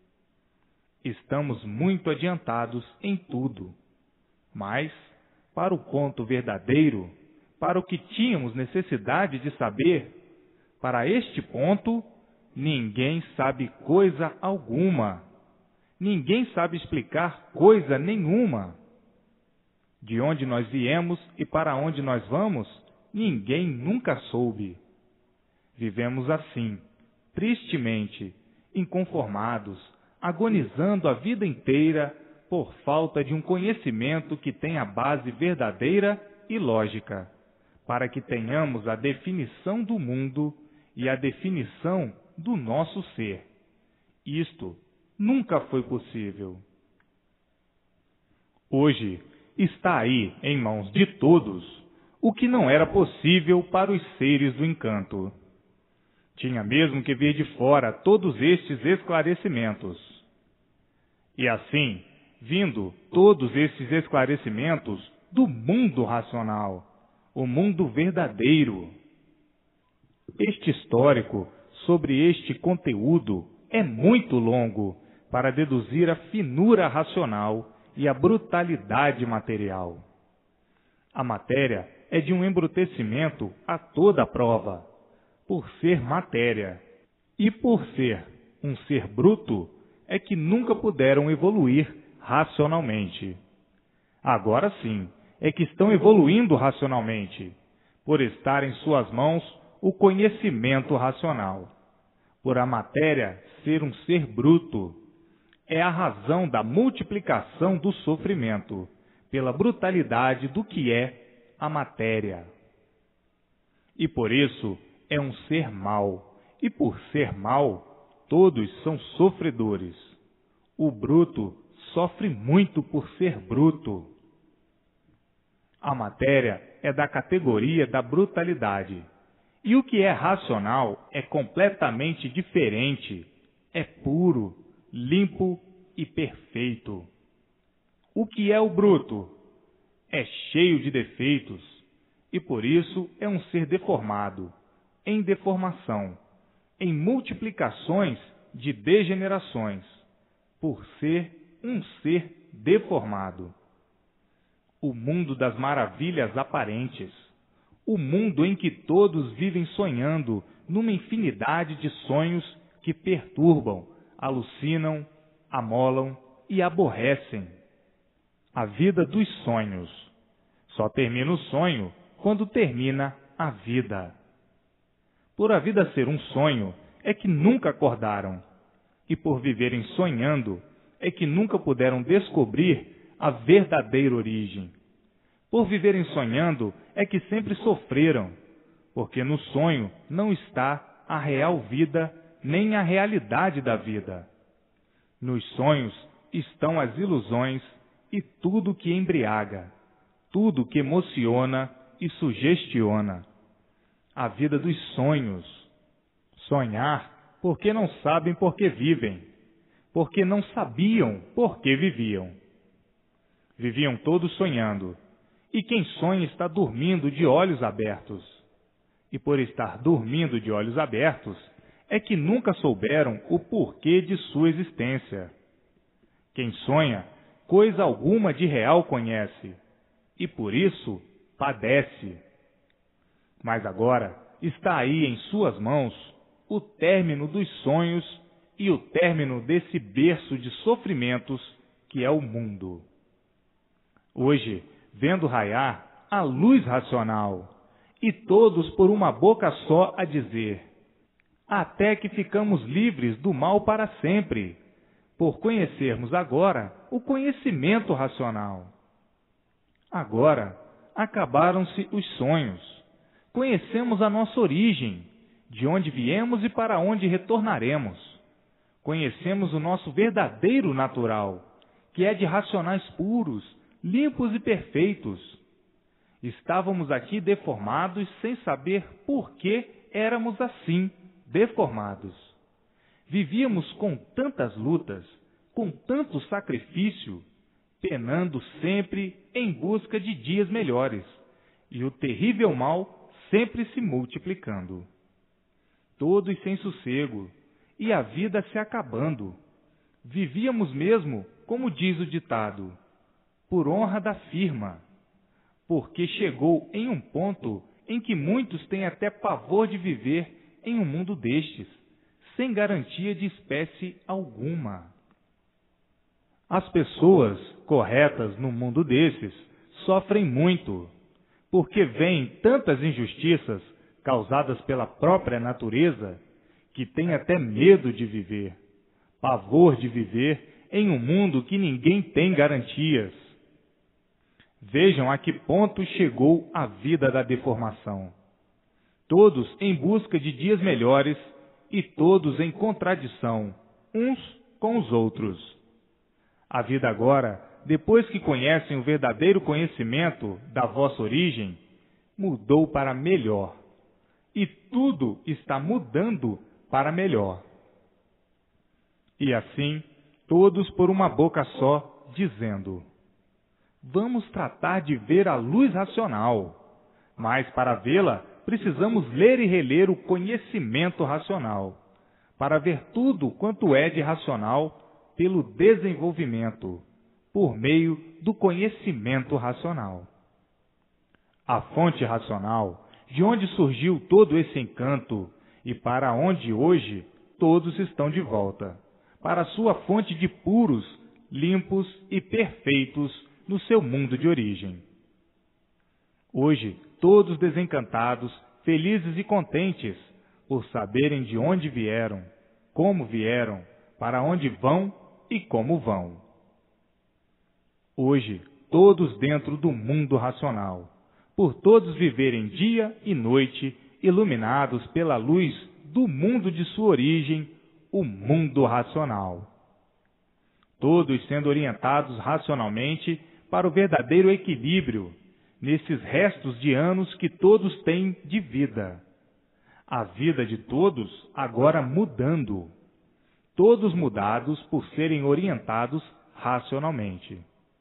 Estamos muito adiantados em tudo, mas, para o ponto verdadeiro, para o que tínhamos necessidade de saber, para este ponto, ninguém sabe coisa alguma. Ninguém sabe explicar coisa nenhuma. De onde nós viemos e para onde nós vamos, ninguém nunca soube. Vivemos assim, tristemente, inconformados, agonizando a vida inteira por falta de um conhecimento que tenha base verdadeira e lógica, para que tenhamos a definição do mundo e a definição do nosso ser. Isto nunca foi possível. Hoje está aí em mãos de todos o que não era possível para os seres do encanto. Tinha mesmo que vir de fora todos estes esclarecimentos. E assim, vindo todos estes esclarecimentos do mundo racional, o mundo verdadeiro. Este histórico sobre este conteúdo é muito longo para deduzir a finura racional e a brutalidade material. A matéria é de um embrutecimento a toda prova, por ser matéria, e por ser um ser bruto, é que nunca puderam evoluir racionalmente. Agora sim, é que estão evoluindo racionalmente, por estar em suas mãos o conhecimento racional. Por a matéria ser um ser bruto, é a razão da multiplicação do sofrimento, pela brutalidade do que é a matéria. E por isso é um ser mau, e por ser mau, todos são sofredores. O bruto sofre muito por ser bruto. A matéria é da categoria da brutalidade, e o que é racional é completamente diferente, é puro, limpo e perfeito. O que é o bruto? É cheio de defeitos, e por isso é um ser deformado, em deformação, em multiplicações de degenerações, por ser um ser deformado. O mundo das maravilhas aparentes, o mundo em que todos vivem sonhando numa infinidade de sonhos que perturbam, alucinam, amolam e aborrecem. A vida dos sonhos. Só termina o sonho quando termina a vida. Por a vida ser um sonho, é que nunca acordaram. E por viverem sonhando, é que nunca puderam descobrir a verdadeira origem. Por viverem sonhando, é que sempre sofreram, porque no sonho não está a real vida nem a realidade da vida. Nos sonhos estão as ilusões e tudo que embriaga, tudo que emociona e sugestiona. A vida dos sonhos. Sonhar porque não sabem por que vivem, porque não sabiam por que viviam. Viviam todos sonhando, e quem sonha está dormindo de olhos abertos. E por estar dormindo de olhos abertos, é que nunca souberam o porquê de sua existência. Quem sonha, coisa alguma de real conhece, e por isso padece. Mas agora está aí em suas mãos o término dos sonhos e o término desse berço de sofrimentos que é o mundo. Hoje, vendo raiar a luz racional, e todos por uma boca só a dizer, até que ficamos livres do mal para sempre, por conhecermos agora o conhecimento racional. Agora acabaram-se os sonhos, conhecemos a nossa origem, de onde viemos e para onde retornaremos. Conhecemos o nosso verdadeiro natural, que é de racionais puros, limpos e perfeitos. Estávamos aqui deformados sem saber por que éramos assim, deformados. Vivíamos com tantas lutas, com tanto sacrifício, penando sempre em busca de dias melhores, e o terrível mal sempre se multiplicando. Todos sem sossego, e a vida se acabando. Vivíamos mesmo, como diz o ditado, por honra da firma, porque chegou em um ponto em que muitos têm até pavor de viver em um mundo destes, sem garantia de espécie alguma. As pessoas corretas no mundo desses sofrem muito, porque veem tantas injustiças causadas pela própria natureza, que têm até medo de viver, pavor de viver em um mundo que ninguém tem garantias. Vejam a que ponto chegou a vida da deformação. Todos em busca de dias melhores e todos em contradição, uns com os outros. A vida agora, depois que conhecem o verdadeiro conhecimento da vossa origem, mudou para melhor. E tudo está mudando para melhor. E assim, todos por uma boca só, dizendo, vamos tratar de ver a luz racional, mas para vê-la precisamos ler e reler o conhecimento racional, para ver tudo quanto é de racional pelo desenvolvimento, por meio do conhecimento racional. A fonte racional, de onde surgiu todo esse encanto e para onde hoje todos estão de volta, para a sua fonte de puros, limpos e perfeitos no seu mundo de origem. Hoje, todos desencantados, felizes e contentes, por saberem de onde vieram, como vieram, para onde vão e como vão. Hoje, todos dentro do mundo racional, por todos viverem dia e noite, iluminados pela luz do mundo de sua origem, o mundo racional. Todos sendo orientados racionalmente para o verdadeiro equilíbrio, nesses restos de anos que todos têm de vida. A vida de todos agora mudando. Todos mudados por serem orientados racionalmente.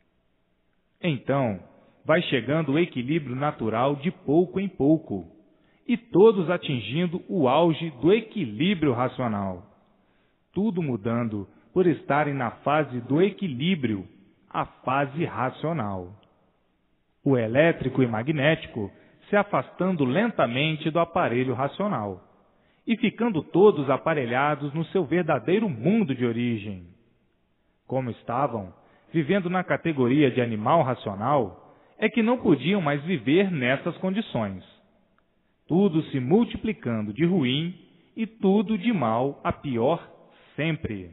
Então, vai chegando o equilíbrio natural de pouco em pouco, e todos atingindo o auge do equilíbrio racional. Tudo mudando por estarem na fase do equilíbrio, a fase racional. O elétrico e magnético se afastando lentamente do aparelho racional e ficando todos aparelhados no seu verdadeiro mundo de origem. Como estavam, vivendo na categoria de animal racional, é que não podiam mais viver nessas condições. Tudo se multiplicando de ruim e tudo de mal a pior sempre.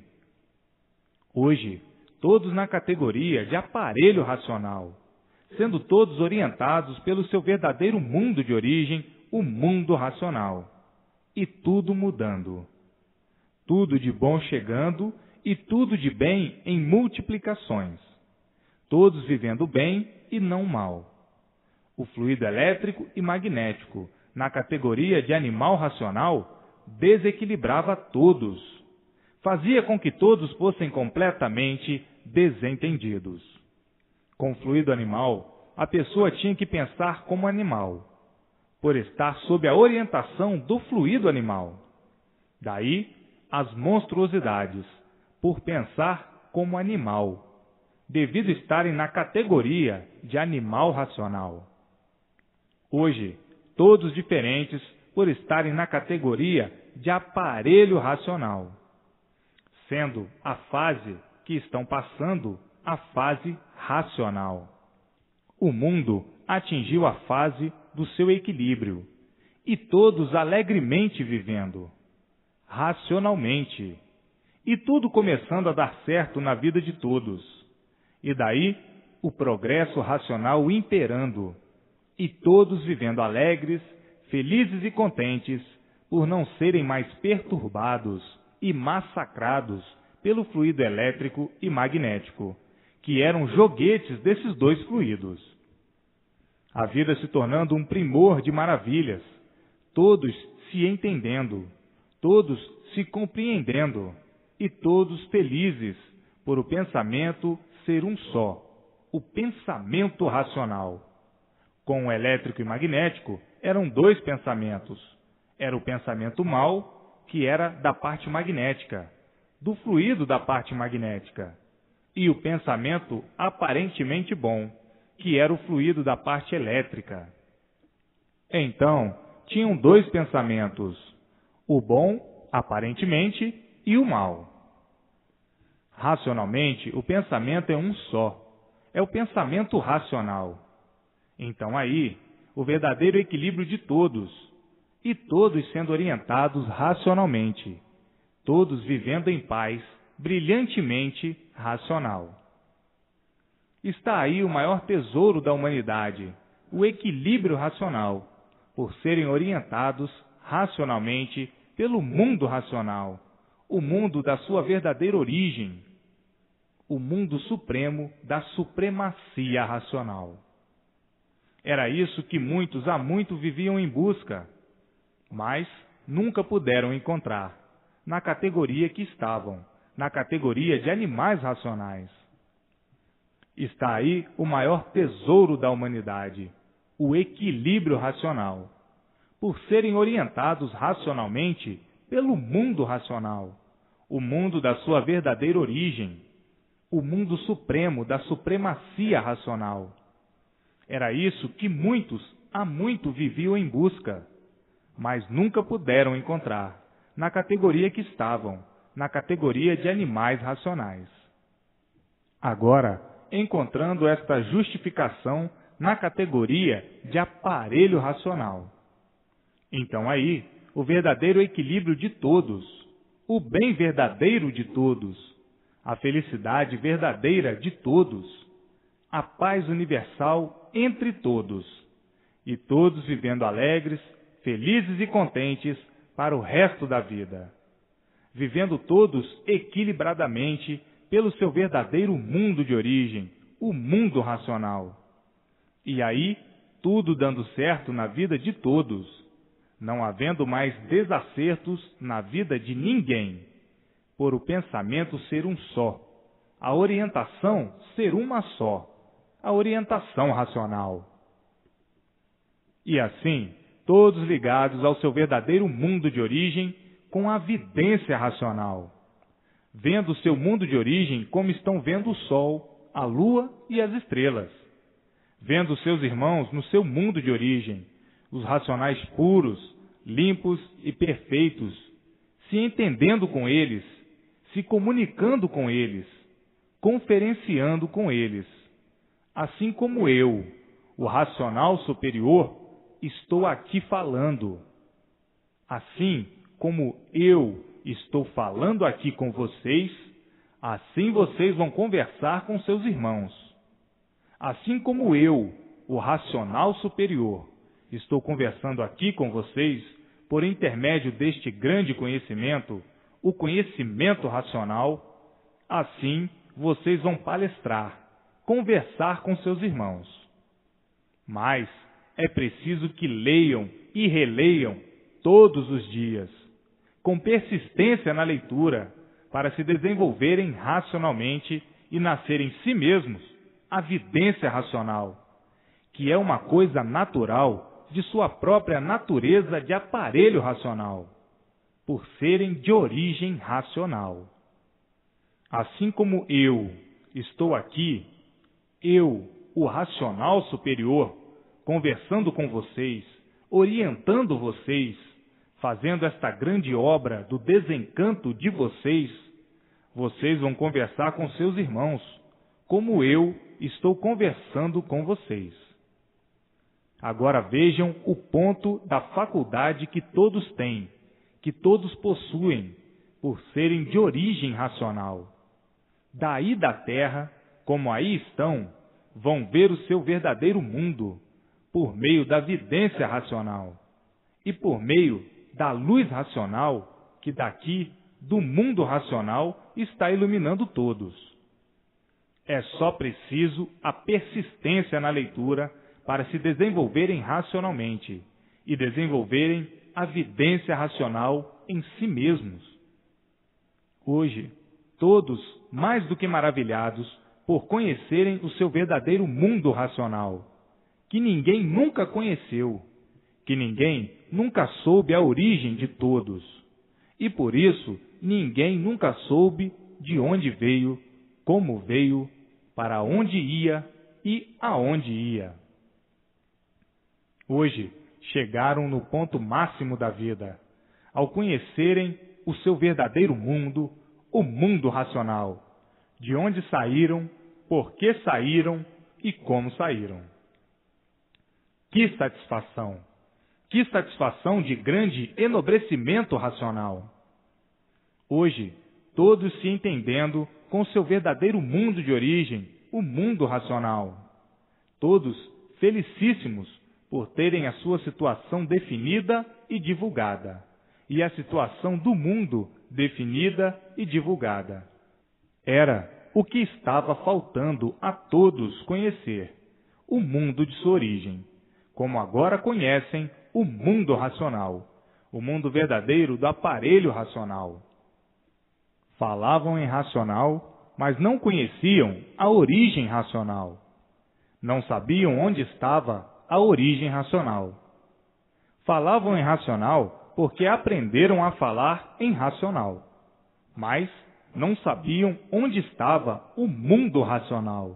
Hoje, todos na categoria de aparelho racional, sendo todos orientados pelo seu verdadeiro mundo de origem, o mundo racional, e tudo mudando. Tudo de bom chegando e tudo de bem em multiplicações, todos vivendo bem e não mal. O fluido elétrico e magnético, na categoria de animal racional, desequilibrava todos, fazia com que todos fossem completamente desentendidos. Com o fluido animal, a pessoa tinha que pensar como animal, por estar sob a orientação do fluido animal. Daí as monstruosidades, por pensar como animal, devido estarem na categoria de animal racional. Hoje, todos diferentes por estarem na categoria de aparelho racional, sendo a fase que estão passando a fase racional. O mundo atingiu a fase do seu equilíbrio, e todos alegremente vivendo, racionalmente, e tudo começando a dar certo na vida de todos, e daí o progresso racional imperando, e todos vivendo alegres, felizes e contentes, por não serem mais perturbados e massacrados pelo fluido elétrico e magnético, que eram joguetes desses dois fluidos. A vida se tornando um primor de maravilhas, todos se entendendo, todos se compreendendo, e todos felizes por o pensamento ser um só, o pensamento racional. Com o elétrico e magnético, eram dois pensamentos. Era o pensamento mau, que era da parte magnética, do fluido da parte magnética, e o pensamento aparentemente bom, que era o fluido da parte elétrica. Então, tinham dois pensamentos, o bom, aparentemente, e o mal. Racionalmente, o pensamento é um só, é o pensamento racional. Então aí, o verdadeiro equilíbrio de todos, e todos sendo orientados racionalmente, todos vivendo em paz, brilhantemente racional. Está aí o maior tesouro da humanidade, o equilíbrio racional, por serem orientados racionalmente pelo mundo racional, o mundo da sua verdadeira origem, o mundo supremo da supremacia racional. Era isso que muitos há muito viviam em busca, mas nunca puderam encontrar, na categoria que estavam, na categoria de animais racionais. Está aí o maior tesouro da humanidade, o equilíbrio racional, por serem orientados racionalmente pelo mundo racional, o mundo da sua verdadeira origem, o mundo supremo da supremacia racional. Era isso que muitos há muito viviam em busca, mas nunca puderam encontrar, na categoria que estavam, na categoria de animais racionais. Agora, encontrando esta justificação na categoria de aparelho racional. Então aí, o verdadeiro equilíbrio de todos, o bem verdadeiro de todos, a felicidade verdadeira de todos, a paz universal entre todos, e todos vivendo alegres, felizes e contentes para o resto da vida, vivendo todos equilibradamente pelo seu verdadeiro mundo de origem, o mundo racional. E aí, tudo dando certo na vida de todos, não havendo mais desacertos na vida de ninguém, por o pensamento ser um só, a orientação ser uma só, a orientação racional. E assim, todos ligados ao seu verdadeiro mundo de origem com a vidência racional, vendo o seu mundo de origem como estão vendo o sol, a lua e as estrelas, vendo seus irmãos no seu mundo de origem, os racionais puros, limpos e perfeitos, se entendendo com eles, se comunicando com eles, conferenciando com eles, assim como eu, o racional superior, estou aqui falando. Assim como eu estou falando aqui com vocês, assim vocês vão conversar com seus irmãos. Assim como eu, o racional superior, estou conversando aqui com vocês por intermédio deste grande conhecimento, o conhecimento racional, Assim, vocês vão palestrar, conversar com seus irmãos. Mas é preciso que leiam e releiam todos os dias, com persistência na leitura, para se desenvolverem racionalmente e nascerem em si mesmos a vidência racional, que é uma coisa natural de sua própria natureza de aparelho racional, por serem de origem racional. Assim como eu estou aqui, eu, o racional superior, conversando com vocês, orientando vocês, fazendo esta grande obra do desencanto de vocês, vocês vão conversar com seus irmãos, como eu estou conversando com vocês. Agora vejam o ponto da faculdade que todos têm, que todos possuem, por serem de origem racional. Daí da terra, como aí estão, vão ver o seu verdadeiro mundo, por meio da vidência racional, e por meio da luz racional, que daqui, do mundo racional, está iluminando todos. É só preciso a persistência na leitura para se desenvolverem racionalmente e desenvolverem a vidência racional em si mesmos. Hoje, todos, mais do que maravilhados, por conhecerem o seu verdadeiro mundo racional, que ninguém nunca conheceu, que ninguém nunca soube a origem de todos, e por isso ninguém nunca soube de onde veio, como veio, para onde ia e aonde ia. Hoje chegaram no ponto máximo da vida, ao conhecerem o seu verdadeiro mundo, o mundo racional, de onde saíram, por que saíram e como saíram. Que satisfação! Que satisfação de grande enobrecimento racional! Hoje, todos se entendendo com seu verdadeiro mundo de origem, o mundo racional. Todos felicíssimos por terem a sua situação definida e divulgada, e a situação do mundo definida e divulgada. Era o que estava faltando a todos conhecer, o mundo de sua origem, como agora conhecem o mundo racional, o mundo verdadeiro do aparelho racional. Falavam em racional, mas não conheciam a origem racional. Não sabiam onde estava a origem racional. Falavam em racional porque aprenderam a falar em racional, mas não sabiam onde estava o mundo racional.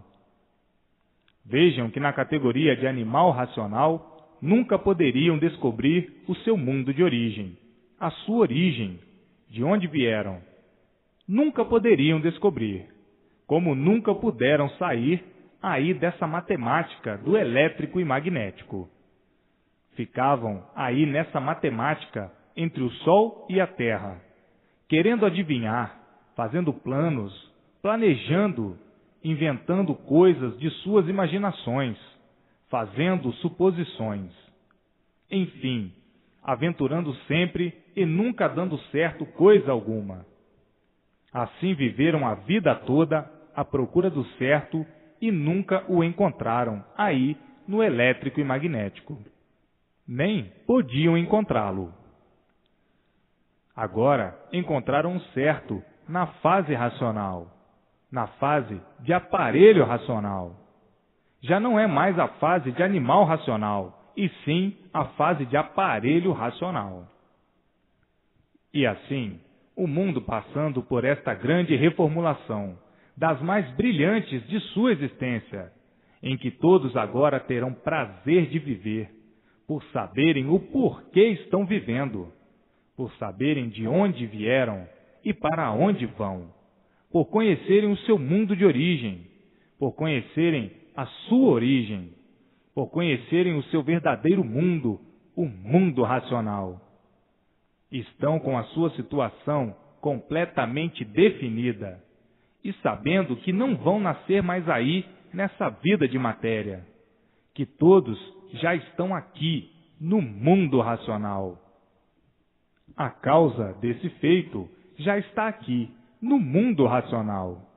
Vejam que na categoria de animal racional nunca poderiam descobrir o seu mundo de origem, a sua origem, de onde vieram. Nunca poderiam descobrir, como nunca puderam sair aí dessa matemática do elétrico e magnético. Ficavam aí nessa matemática entre o Sol e a Terra, querendo adivinhar, fazendo planos, planejando, inventando coisas de suas imaginações, fazendo suposições. Enfim, aventurando sempre e nunca dando certo coisa alguma. Assim viveram a vida toda à procura do certo e nunca o encontraram aí no elétrico e magnético. Nem podiam encontrá-lo. Agora encontraram o certo na fase racional, na fase de aparelho racional. Já não é mais a fase de animal racional, e sim a fase de aparelho racional. E assim, o mundo passando por esta grande reformulação, das mais brilhantes de sua existência, em que todos agora terão prazer de viver, por saberem o porquê estão vivendo, por saberem de onde vieram e para onde vão, por conhecerem o seu mundo de origem, por conhecerem a sua origem, por conhecerem o seu verdadeiro mundo, o mundo racional. Estão com a sua situação completamente definida e sabendo que não vão nascer mais aí nessa vida de matéria, que todos já estão aqui no mundo racional. A causa desse feito já está aqui no mundo racional.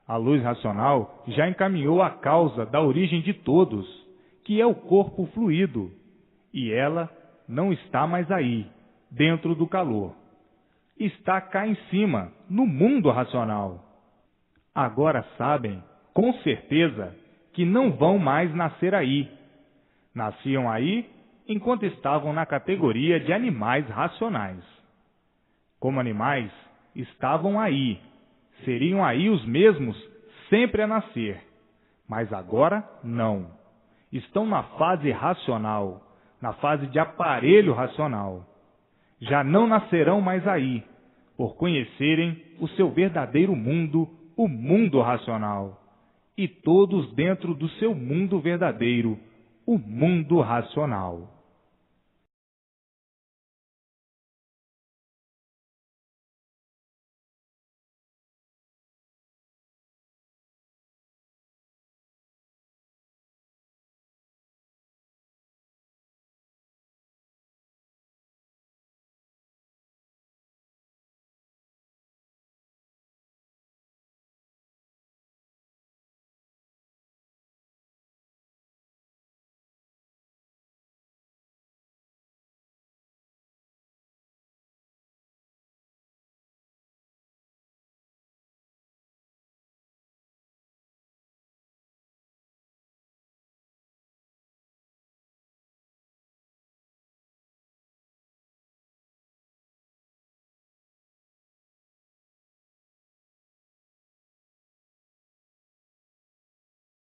A luz racional já encaminhou a causa da origem de todos, que é o corpo fluido, e ela não está mais aí, dentro do calor. Está cá em cima, no mundo racional. Agora sabem, com certeza, que não vão mais nascer aí. Nasciam aí enquanto estavam na categoria de animais racionais. Como animais, estavam aí, seriam aí os mesmos sempre a nascer, mas agora não. Estão na fase racional, na fase de aparelho racional. Já não nascerão mais aí, por conhecerem o seu verdadeiro mundo, o mundo racional, e todos dentro do seu mundo verdadeiro, o mundo racional.